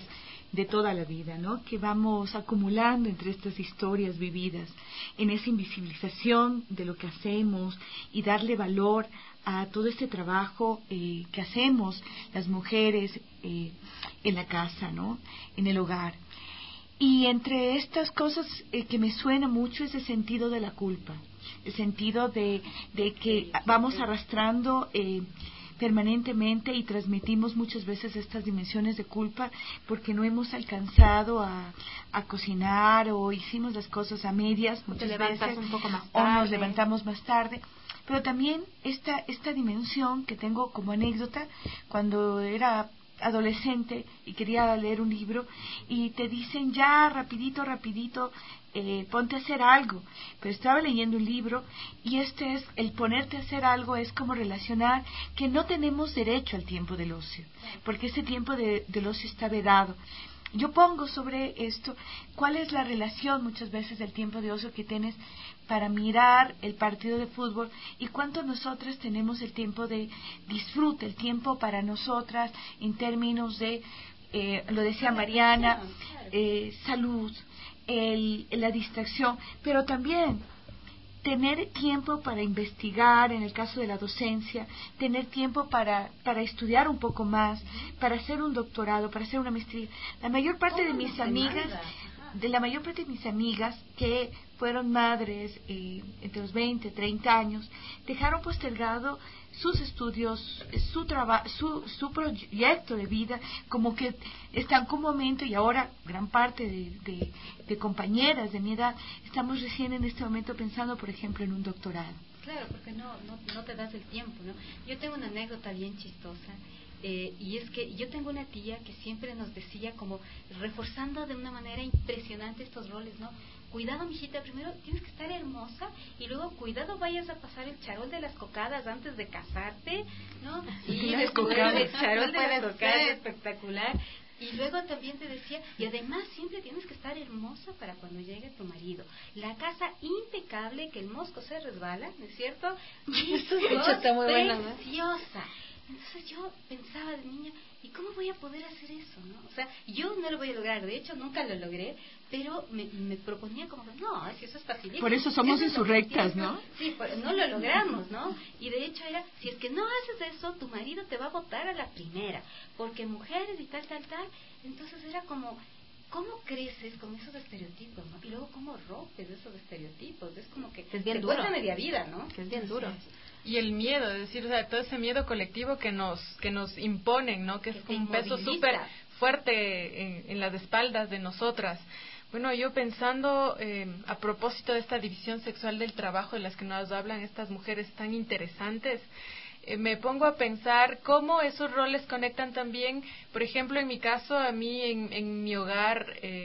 de toda la vida, ¿no? Que vamos acumulando entre estas historias vividas, en esa invisibilización de lo que hacemos y darle valor a todo este trabajo que hacemos las mujeres en la casa, ¿no? En el hogar. Y entre estas cosas que me suena mucho es el sentido de la culpa, el sentido de que vamos arrastrando permanentemente y transmitimos muchas veces estas dimensiones de culpa porque no hemos alcanzado a cocinar o hicimos las cosas a medias muchas veces un poco más o tarde. nos levantamos más tarde. Pero también esta dimensión que tengo como anécdota, cuando era adolescente y quería leer un libro y te dicen ya rapidito ponte a hacer algo, pero estaba leyendo un libro y el ponerte a hacer algo es como relacionar que no tenemos derecho al tiempo del ocio, porque ese tiempo del ocio está vedado. Yo pongo sobre esto cuál es la relación muchas veces del tiempo de ocio que tienes para mirar el partido de fútbol y cuánto nosotras tenemos el tiempo de disfrute, el tiempo para nosotras en términos de, lo decía Mariana, salud, la distracción, pero también tener tiempo para investigar, en el caso de la docencia, tener tiempo para estudiar un poco más, para hacer un doctorado, para hacer una maestría. La mayor parte de mis amigas que fueron madres entre los 20, 30 años, dejaron postergado sus estudios, su proyecto de vida, como que están con un momento, y ahora gran parte de compañeras de mi edad estamos recién en este momento pensando, por ejemplo, en un doctorado. Claro, porque no te das el tiempo, ¿no? Yo tengo una anécdota bien chistosa. Y es que yo tengo una tía que siempre nos decía, como reforzando de una manera impresionante estos roles, ¿no? Cuidado, mijita, primero tienes que estar hermosa y luego cuidado vayas a pasar el charol de las cocadas antes de casarte, ¿no? Y después el charol de las cocadas espectacular. Y luego también te decía, y además siempre tienes que estar hermosa para cuando llegue tu marido. La casa impecable, que el mosco se resbala, ¿no es cierto? Y eso está muy bueno, ¿no? Preciosa. Entonces yo pensaba de niña, ¿y cómo voy a poder hacer eso, no? O sea, yo no lo voy a lograr, de hecho nunca lo logré, pero me proponía como, no, es que eso es facilísimo. Por eso somos insurrectas, ¿no? Sí, no lo logramos, ¿no? Y de hecho era, si es que no haces eso, tu marido te va a botar a la primera, porque mujeres y tal. Entonces era como, ¿cómo creces con esos estereotipos, no? Y luego, ¿cómo rompes esos estereotipos? Es como que es bien te duro. cuesta media vida, ¿no? Que es bien duro. Y el miedo, es decir, o sea, todo ese miedo colectivo que nos imponen, ¿no? Que es un peso súper fuerte en las espaldas de nosotras. Bueno, yo pensando a propósito de esta división sexual del trabajo de las que nos hablan estas mujeres tan interesantes, me pongo a pensar cómo esos roles conectan también, por ejemplo, en mi caso, a mí en mi hogar,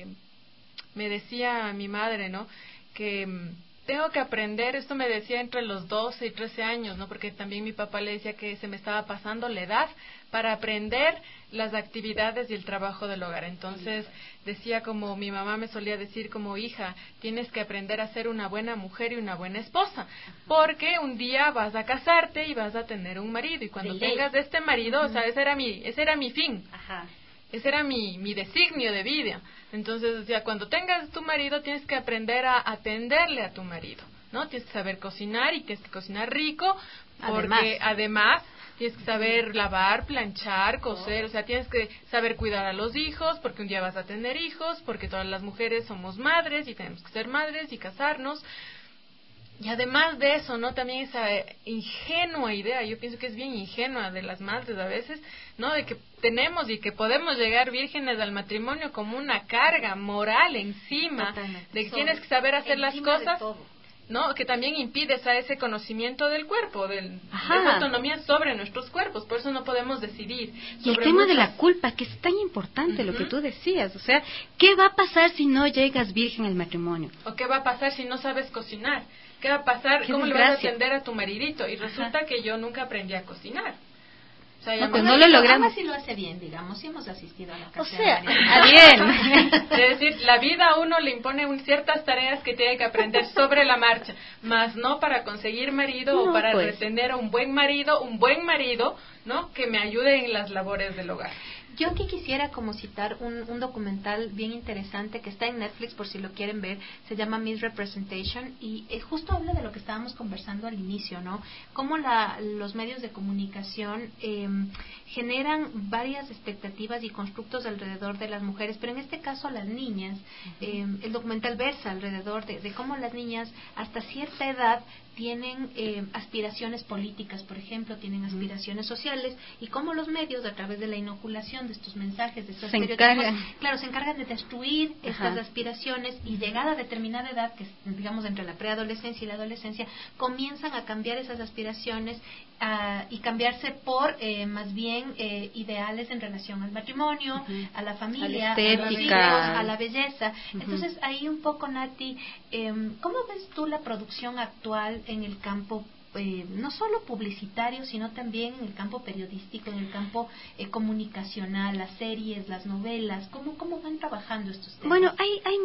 me decía mi madre, ¿no? Que tengo que aprender, esto me decía entre los 12 y 13 años, ¿no? Porque también mi papá le decía que se me estaba pasando la edad para aprender las actividades y el trabajo del hogar. Entonces decía, como mi mamá me solía decir, como hija, tienes que aprender a ser una buena mujer y una buena esposa, porque un día vas a casarte y vas a tener un marido, y cuando tengas este marido, o sea, ese era mi fin. Ajá. Ese era mi designio de vida. Entonces, o sea, cuando tengas tu marido, tienes que aprender a atenderle a tu marido, ¿no? Tienes que saber cocinar, y tienes que cocinar rico, porque además tienes que saber lavar, planchar, coser, o sea, tienes que saber cuidar a los hijos, porque un día vas a tener hijos, porque todas las mujeres somos madres y tenemos que ser madres y casarnos. Y además de eso, ¿no? También esa ingenua idea, yo pienso que es bien ingenua de las madres a veces, ¿no? De que tenemos y que podemos llegar vírgenes al matrimonio como una carga moral encima. Totalmente. De que tienes que saber hacer las cosas, ¿no? Que también impide ese conocimiento del cuerpo, esa autonomía sobre nuestros cuerpos, por eso no podemos decidir. Y el tema de la culpa, que es tan importante, lo que tú decías, o sea, ¿qué va a pasar si no llegas virgen al matrimonio? ¿O qué va a pasar si no sabes cocinar? ¿Qué va a pasar? ¿Cómo le vas a atender a tu maridito? Y resulta que yo nunca aprendí a cocinar. O sea, no lo logramos. Si lo hace bien, digamos, si hemos asistido a la casa. O sea, bien. Es decir, la vida a uno le impone ciertas tareas que tiene que aprender sobre la marcha, más no para conseguir marido o para retener a un buen marido, ¿no? Que me ayude en las labores del hogar. Yo aquí quisiera como citar un documental bien interesante que está en Netflix por si lo quieren ver, se llama Misrepresentation y justo habla de lo que estábamos conversando al inicio, ¿no? Cómo los medios de comunicación generan varias expectativas y constructos alrededor de las mujeres, pero en este caso las niñas. El documental versa alrededor de cómo las niñas hasta cierta edad tienen aspiraciones políticas, por ejemplo, tienen aspiraciones sociales, y cómo los medios, a través de la inoculación de estos mensajes, de estos estereotipos, se encargan de destruir estas aspiraciones, y llegada a determinada edad, que es, digamos, entre la preadolescencia y la adolescencia, comienzan a cambiar esas aspiraciones y cambiarse por más bien ideales en relación al matrimonio, a la familia, a los hijos, a la belleza. Entonces, ahí un poco, Nati, ¿cómo ves tú la producción actual en el campo no solo publicitario, sino también en el campo periodístico, en el campo comunicacional, las series, las novelas? ¿Cómo van trabajando estos temas? Bueno,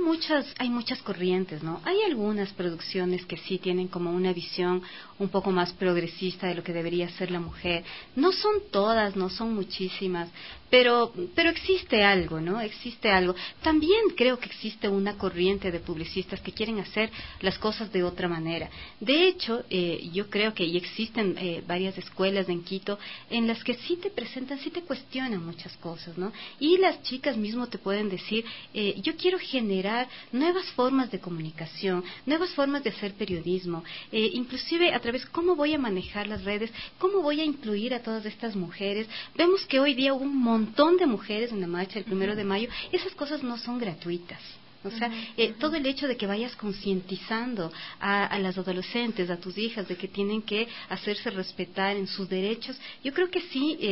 hay muchas corrientes, ¿no? Hay algunas producciones que sí tienen como una visión un poco más progresista de lo que debería ser la mujer. No son todas, no son muchísimas, pero existe algo, ¿no? Existe algo. También creo que existe una corriente de publicistas que quieren hacer las cosas de otra manera. De hecho, yo creo que y existen varias escuelas en Quito en las que sí te presentan, sí te cuestionan muchas cosas, ¿no? Y las chicas mismo te pueden decir, yo quiero generar nuevas formas de comunicación, nuevas formas de hacer periodismo, inclusive a través cómo voy a manejar las redes, cómo voy a incluir a todas estas mujeres. Vemos que hoy día hubo un montón de mujeres en la marcha el 1 de mayo. Esas cosas no son gratuitas. O sea, todo el hecho de que vayas concientizando a las adolescentes, a tus hijas, de que tienen que hacerse respetar en sus derechos, yo creo que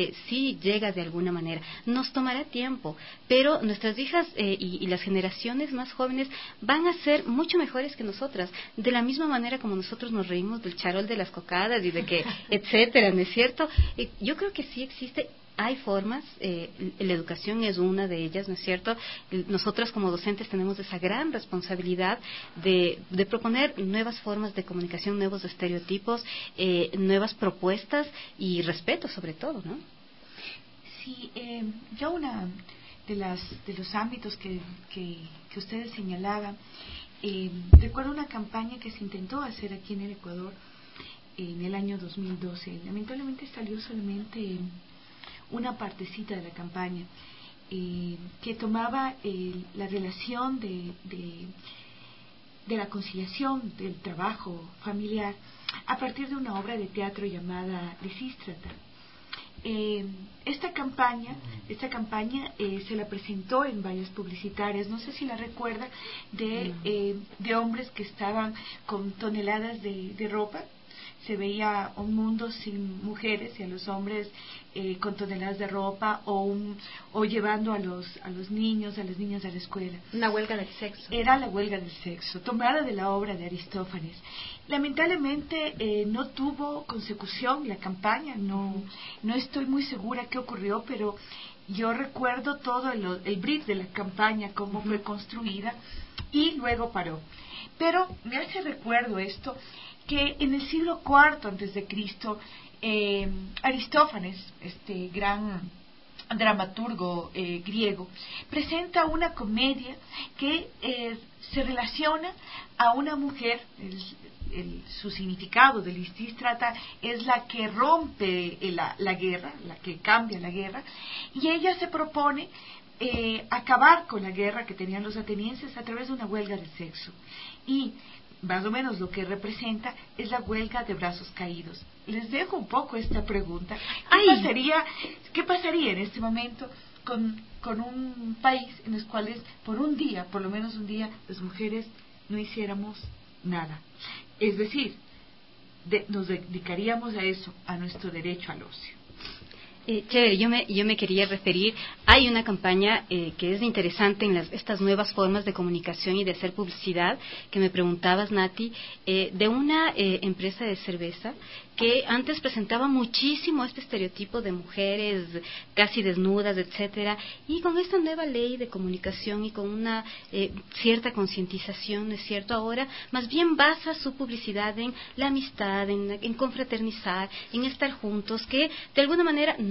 sí llega de alguna manera. Nos tomará tiempo, pero nuestras hijas y las generaciones más jóvenes van a ser mucho mejores que nosotras, de la misma manera como nosotros nos reímos del charol de las cocadas y de que, etcétera, ¿no es cierto? Yo creo que sí existe. Hay formas, la educación es una de ellas, ¿no es cierto? Nosotras como docentes tenemos esa gran responsabilidad de proponer nuevas formas de comunicación, nuevos estereotipos, nuevas propuestas y respeto sobre todo, ¿no? Sí, yo una de los ámbitos que ustedes señalaban, recuerdo una campaña que se intentó hacer aquí en el Ecuador en el año 2012. Lamentablemente salió solamente una partecita de la campaña que tomaba la relación de la conciliación del trabajo familiar a partir de una obra de teatro llamada Lisístrata. Esta campaña se la presentó en vallas publicitarias, no sé si la recuerda, de hombres que estaban con toneladas de ropa. Se veía un mundo sin mujeres y a los hombres con toneladas de ropa o llevando a los niños, a las niñas a la escuela. Una huelga del sexo. Era la huelga del sexo, tomada de la obra de Aristófanes. Lamentablemente no tuvo consecución la campaña, no estoy muy segura qué ocurrió, pero yo recuerdo todo el brief de la campaña, cómo fue construida, y luego paró. Pero me hace recuerdo esto, que en el siglo IV antes de Cristo, Aristófanes, este gran dramaturgo griego, presenta una comedia que se relaciona a una mujer. Su significado de Lisístrata es la que rompe la guerra, la que cambia la guerra, y ella se propone acabar con la guerra que tenían los atenienses a través de una huelga de sexo. Y más o menos lo que representa es la huelga de brazos caídos. Les dejo un poco esta pregunta. ¿Qué pasaría en este momento con un país en el cual por un día, por lo menos un día, las mujeres no hiciéramos nada? Es decir, nos dedicaríamos a eso, a nuestro derecho al ocio. Chévere, yo me quería referir, hay una campaña que es interesante en estas nuevas formas de comunicación y de hacer publicidad, que me preguntabas, Nati, de una empresa de cerveza que antes presentaba muchísimo este estereotipo de mujeres casi desnudas, etcétera, y con esta nueva ley de comunicación y con una cierta concientización, ¿no es cierto? Ahora más bien basa su publicidad en la amistad, en confraternizar, en estar juntos, que de alguna manera no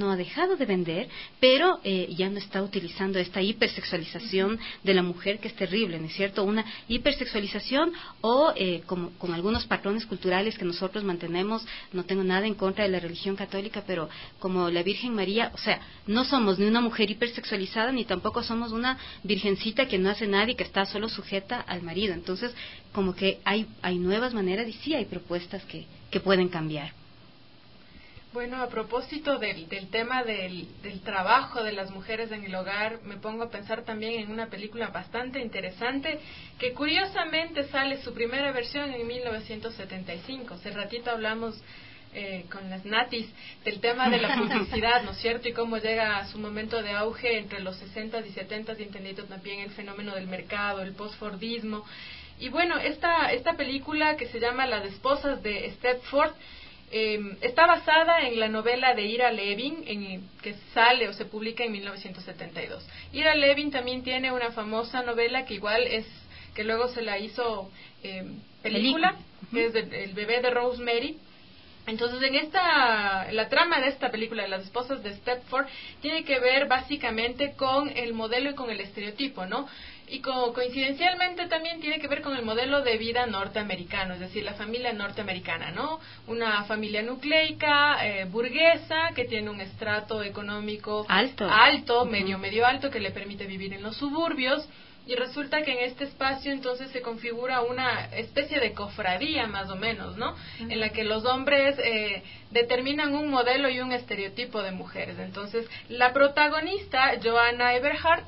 no ha dejado de vender, pero ya no está utilizando esta hipersexualización de la mujer, que es terrible, ¿no es cierto? Una hipersexualización o como con algunos patrones culturales que nosotros mantenemos. No tengo nada en contra de la religión católica, pero como la Virgen María, o sea, no somos ni una mujer hipersexualizada, ni tampoco somos una virgencita que no hace nada y que está solo sujeta al marido. Entonces, como que hay nuevas maneras y sí hay propuestas que pueden cambiar. Bueno, a propósito del tema del trabajo de las mujeres en el hogar, me pongo a pensar también en una película bastante interesante que curiosamente sale su primera versión en 1975. Hace ratito hablamos con las natis del tema de la publicidad, ¿no es cierto? Y cómo llega a su momento de auge entre los 60s y 70s, y entendido también el fenómeno del mercado, el postfordismo. Y bueno, esta película que se llama Las esposas de Stepford, está basada en la novela de Ira Levin, que sale o se publica en 1972. Ira Levin también tiene una famosa novela que igual que luego se la hizo película, que es El bebé de Rosemary. Entonces, la trama de esta película de Las esposas de Stepford tiene que ver básicamente con el modelo y con el estereotipo, ¿no? Y coincidencialmente también tiene que ver con el modelo de vida norteamericano, es decir, la familia norteamericana, ¿no? Una familia nucleica, burguesa, que tiene un estrato económico alto, medio alto, que le permite vivir en los suburbios. Y resulta que en este espacio entonces se configura una especie de cofradía más o menos, ¿no? En la que los hombres determinan un modelo y un estereotipo de mujeres. Entonces, la protagonista, Joanna Eberhardt,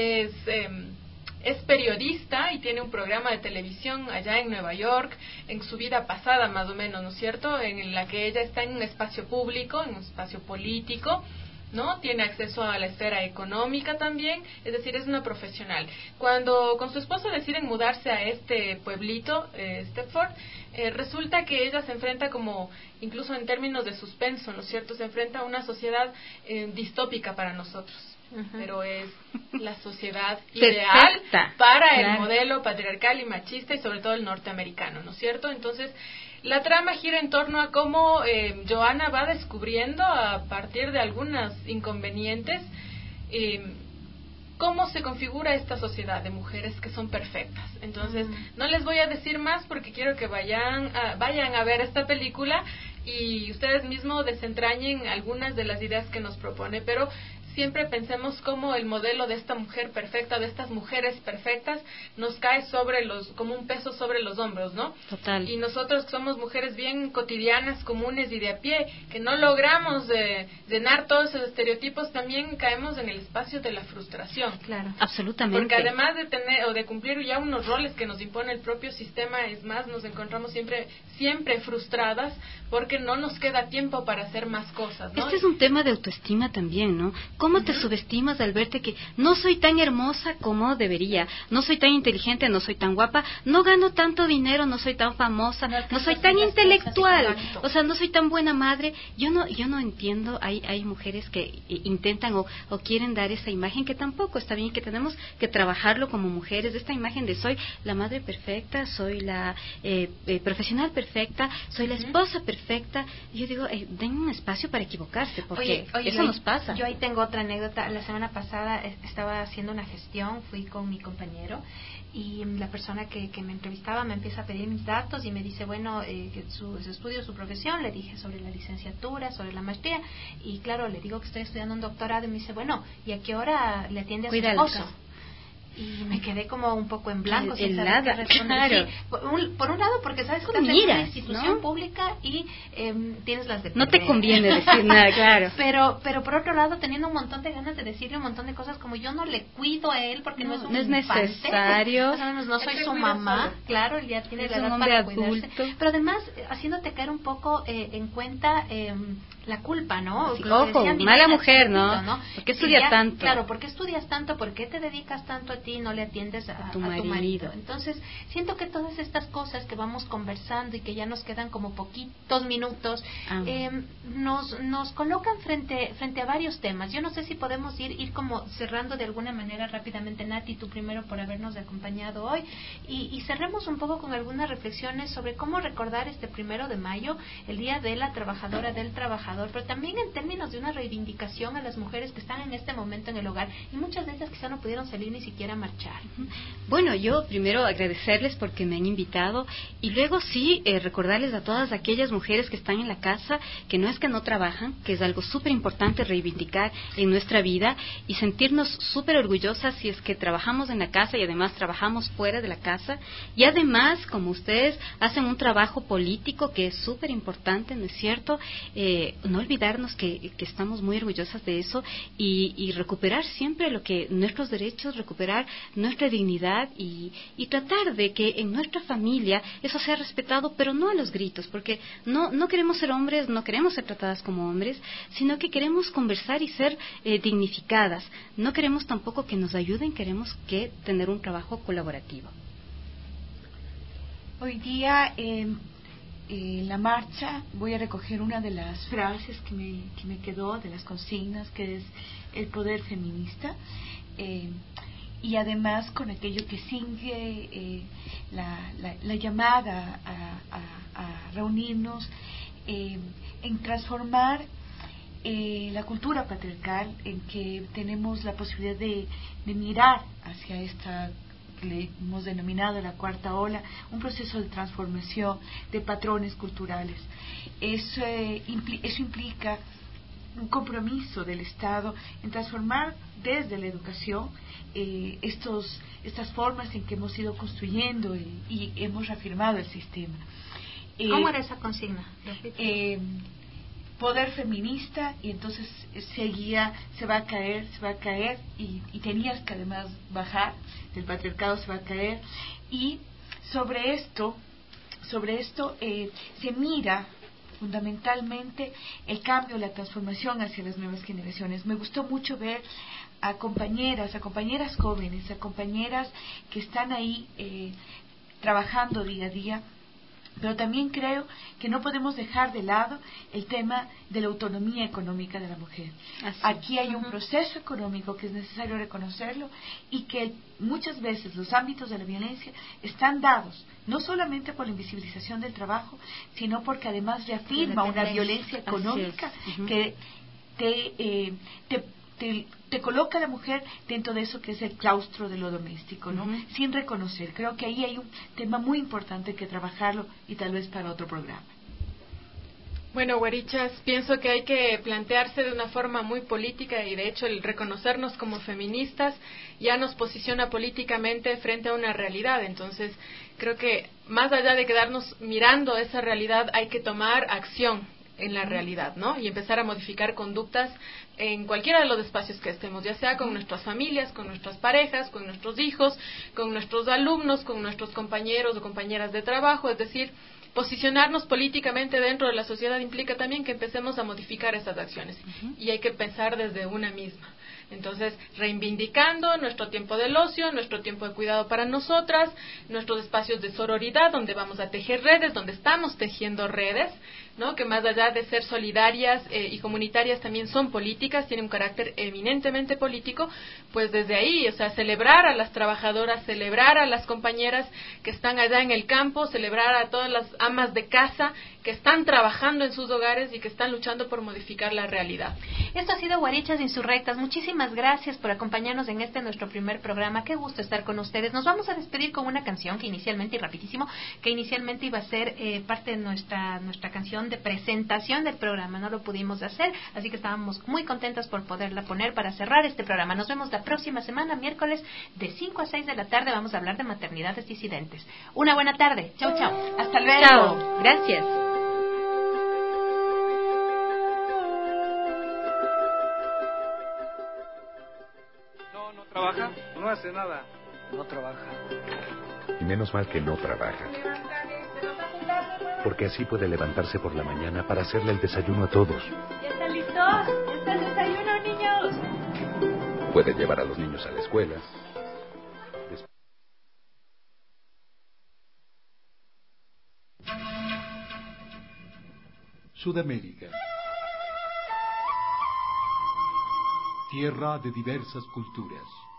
es periodista y tiene un programa de televisión allá en Nueva York, en su vida pasada más o menos, ¿no es cierto?, en la que ella está en un espacio público, en un espacio político, ¿no? Tiene acceso a la esfera económica también, es decir, es una profesional. Cuando con su esposo deciden mudarse a este pueblito, Stepford, resulta que ella se enfrenta como, incluso en términos de suspenso, ¿no es cierto?, se enfrenta a una sociedad distópica para nosotros. Pero es la sociedad ideal para el modelo patriarcal y machista y sobre todo el norteamericano, ¿no es cierto? Entonces, la trama gira en torno a cómo Joanna va descubriendo a partir de algunos inconvenientes cómo se configura esta sociedad de mujeres que son perfectas. Entonces, no les voy a decir más porque quiero que vayan a ver esta película y ustedes mismos desentrañen algunas de las ideas que nos propone, pero siempre pensemos cómo el modelo de esta mujer perfecta, de estas mujeres perfectas, nos cae como un peso sobre los hombros, ¿no? Total. Y nosotros que somos mujeres bien cotidianas, comunes y de a pie, que no logramos llenar todos esos estereotipos, también caemos en el espacio de la frustración. Claro, absolutamente. Porque además de tener o de cumplir ya unos roles que nos impone el propio sistema, es más, nos encontramos siempre frustradas porque no nos queda tiempo para hacer más cosas, ¿no? Este es un tema de autoestima también, ¿no? ¿Cómo te subestimas al verte que no soy tan hermosa como debería, no soy tan inteligente, no soy tan guapa, no gano tanto dinero, no soy tan famosa, no soy tan intelectual, o sea, no soy tan buena madre? Yo no entiendo, hay mujeres que intentan o quieren dar esa imagen que tampoco está bien, que tenemos que trabajarlo como mujeres, esta imagen de soy la madre perfecta, soy la profesional perfecta, soy la esposa perfecta. Y yo digo, den un espacio para equivocarse, porque eso nos pasa. Yo ahí tengo otra anécdota. La semana pasada estaba haciendo una gestión, fui con mi compañero y la persona que me entrevistaba me empieza a pedir mis datos y me dice, bueno, sus estudios, su profesión. Le dije sobre la licenciatura, sobre la maestría, y claro, le digo que estoy estudiando un doctorado y me dice, bueno, ¿y a qué hora le atiende a su esposo? Y me quedé como un poco en blanco sin saber qué responder. Claro. Sí, por un lado porque sabes que estás en una institución pública y tienes las de no te conviene decir nada, claro. Pero por otro lado teniendo un montón de ganas de decirle un montón de cosas, como yo no le cuido a él porque no es un infante, necesario, no soy su mamá, claro, él ya tiene la edad para cuidarse, pero además haciéndote caer un poco en cuenta la culpa, ¿no? Sí, ojo, mala mujer, ¿no? ¿Por qué estudias tanto? Claro, ¿por qué estudias tanto? ¿Por qué te dedicas tanto a ti y no le atiendes a tu marido. Entonces, siento que todas estas cosas que vamos conversando y que ya nos quedan como poquitos minutos, nos colocan frente a varios temas. Yo no sé si podemos ir como cerrando de alguna manera rápidamente. Nati, tú primero por habernos acompañado hoy, y cerremos un poco con algunas reflexiones sobre cómo recordar este 1 de mayo, el Día de la Trabajadora, del Trabajador, pero también en términos de una reivindicación a las mujeres que están en este momento en el hogar, y muchas de ellas quizá no pudieron salir ni siquiera a marchar. Bueno, yo primero agradecerles porque me han invitado, y luego sí recordarles a todas aquellas mujeres que están en la casa, que no es que no trabajan, que es algo súper importante reivindicar en nuestra vida, y sentirnos súper orgullosas si es que trabajamos en la casa y además trabajamos fuera de la casa, y además, como ustedes hacen un trabajo político que es súper importante, ¿no es cierto? No olvidarnos que estamos muy orgullosas de eso, y recuperar siempre nuestros derechos, recuperar nuestra dignidad, y tratar de que en nuestra familia eso sea respetado, pero no a los gritos, porque no queremos ser hombres, no queremos ser tratadas como hombres, sino que queremos conversar y ser dignificadas. No queremos tampoco que nos ayuden, queremos tener un trabajo colaborativo. Hoy día en la marcha voy a recoger una de las frases que me quedó, de las consignas, que es el poder feminista, y además con aquello que sigue la llamada a reunirnos en transformar la cultura patriarcal, en que tenemos la posibilidad de mirar hacia esta que le hemos denominado la cuarta ola, un proceso de transformación de patrones culturales. Eso implica un compromiso del Estado en transformar desde la educación estas formas en que hemos ido construyendo y hemos reafirmado el sistema. ¿Cómo era esa consigna? Poder feminista, y entonces seguía, se va a caer, y tenías que además bajar, el patriarcado se va a caer, y sobre esto se mira fundamentalmente el cambio, la transformación hacia las nuevas generaciones. Me gustó mucho ver a compañeras jóvenes, a compañeras que están ahí trabajando día a día, pero también creo que no podemos dejar de lado el tema de la autonomía económica de la mujer. Aquí hay un proceso económico que es necesario reconocerlo, y que muchas veces los ámbitos de la violencia están dados no solamente por la invisibilización del trabajo, sino porque además reafirma una violencia económica que te coloca a la mujer dentro de eso que es el claustro de lo doméstico, ¿no? Sin reconocer. Creo que ahí hay un tema muy importante que trabajarlo, y tal vez para otro programa. Bueno, Guarichas, pienso que hay que plantearse de una forma muy política, y de hecho el reconocernos como feministas ya nos posiciona políticamente frente a una realidad. Entonces, creo que más allá de quedarnos mirando esa realidad, hay que tomar acción en la realidad, ¿no? Y empezar a modificar conductas en cualquiera de los espacios que estemos, ya sea con nuestras familias, con nuestras parejas, con nuestros hijos, con nuestros alumnos, con nuestros compañeros o compañeras de trabajo. Es decir, posicionarnos políticamente dentro de la sociedad implica también que empecemos a modificar esas acciones, y hay que pensar desde una misma. Entonces, reivindicando nuestro tiempo del ocio, nuestro tiempo de cuidado para nosotras, nuestros espacios de sororidad, donde vamos a tejer redes, donde estamos tejiendo redes, ¿no? Que más allá de ser solidarias y comunitarias también son políticas, tienen un carácter eminentemente político. Pues desde ahí, o sea, celebrar a las trabajadoras, celebrar a las compañeras que están allá en el campo, celebrar a todas las amas de casa que están trabajando en sus hogares y que están luchando por modificar la realidad. Esto ha sido Guarichas Insurrectas. Muchísimas gracias por acompañarnos en nuestro primer programa. Qué gusto estar con ustedes. Nos vamos a despedir con una canción que inicialmente iba a ser parte de nuestra canción de presentación del programa. No lo pudimos hacer, así que estábamos muy contentas por poderla poner para cerrar este programa. Nos vemos la próxima semana, miércoles, de 5 a 6 de la tarde. Vamos a hablar de maternidades disidentes. Una buena tarde. Chau, chau. Hasta luego. Chao. Gracias. No trabaja, no hace nada, no trabaja. Y menos mal que no trabaja. Porque así puede levantarse por la mañana para hacerle el desayuno a todos. ¿Ya están listos? ¿Ya está el desayuno, niños? Puede llevar a los niños a la escuela. Sudamérica. Tierra de diversas culturas.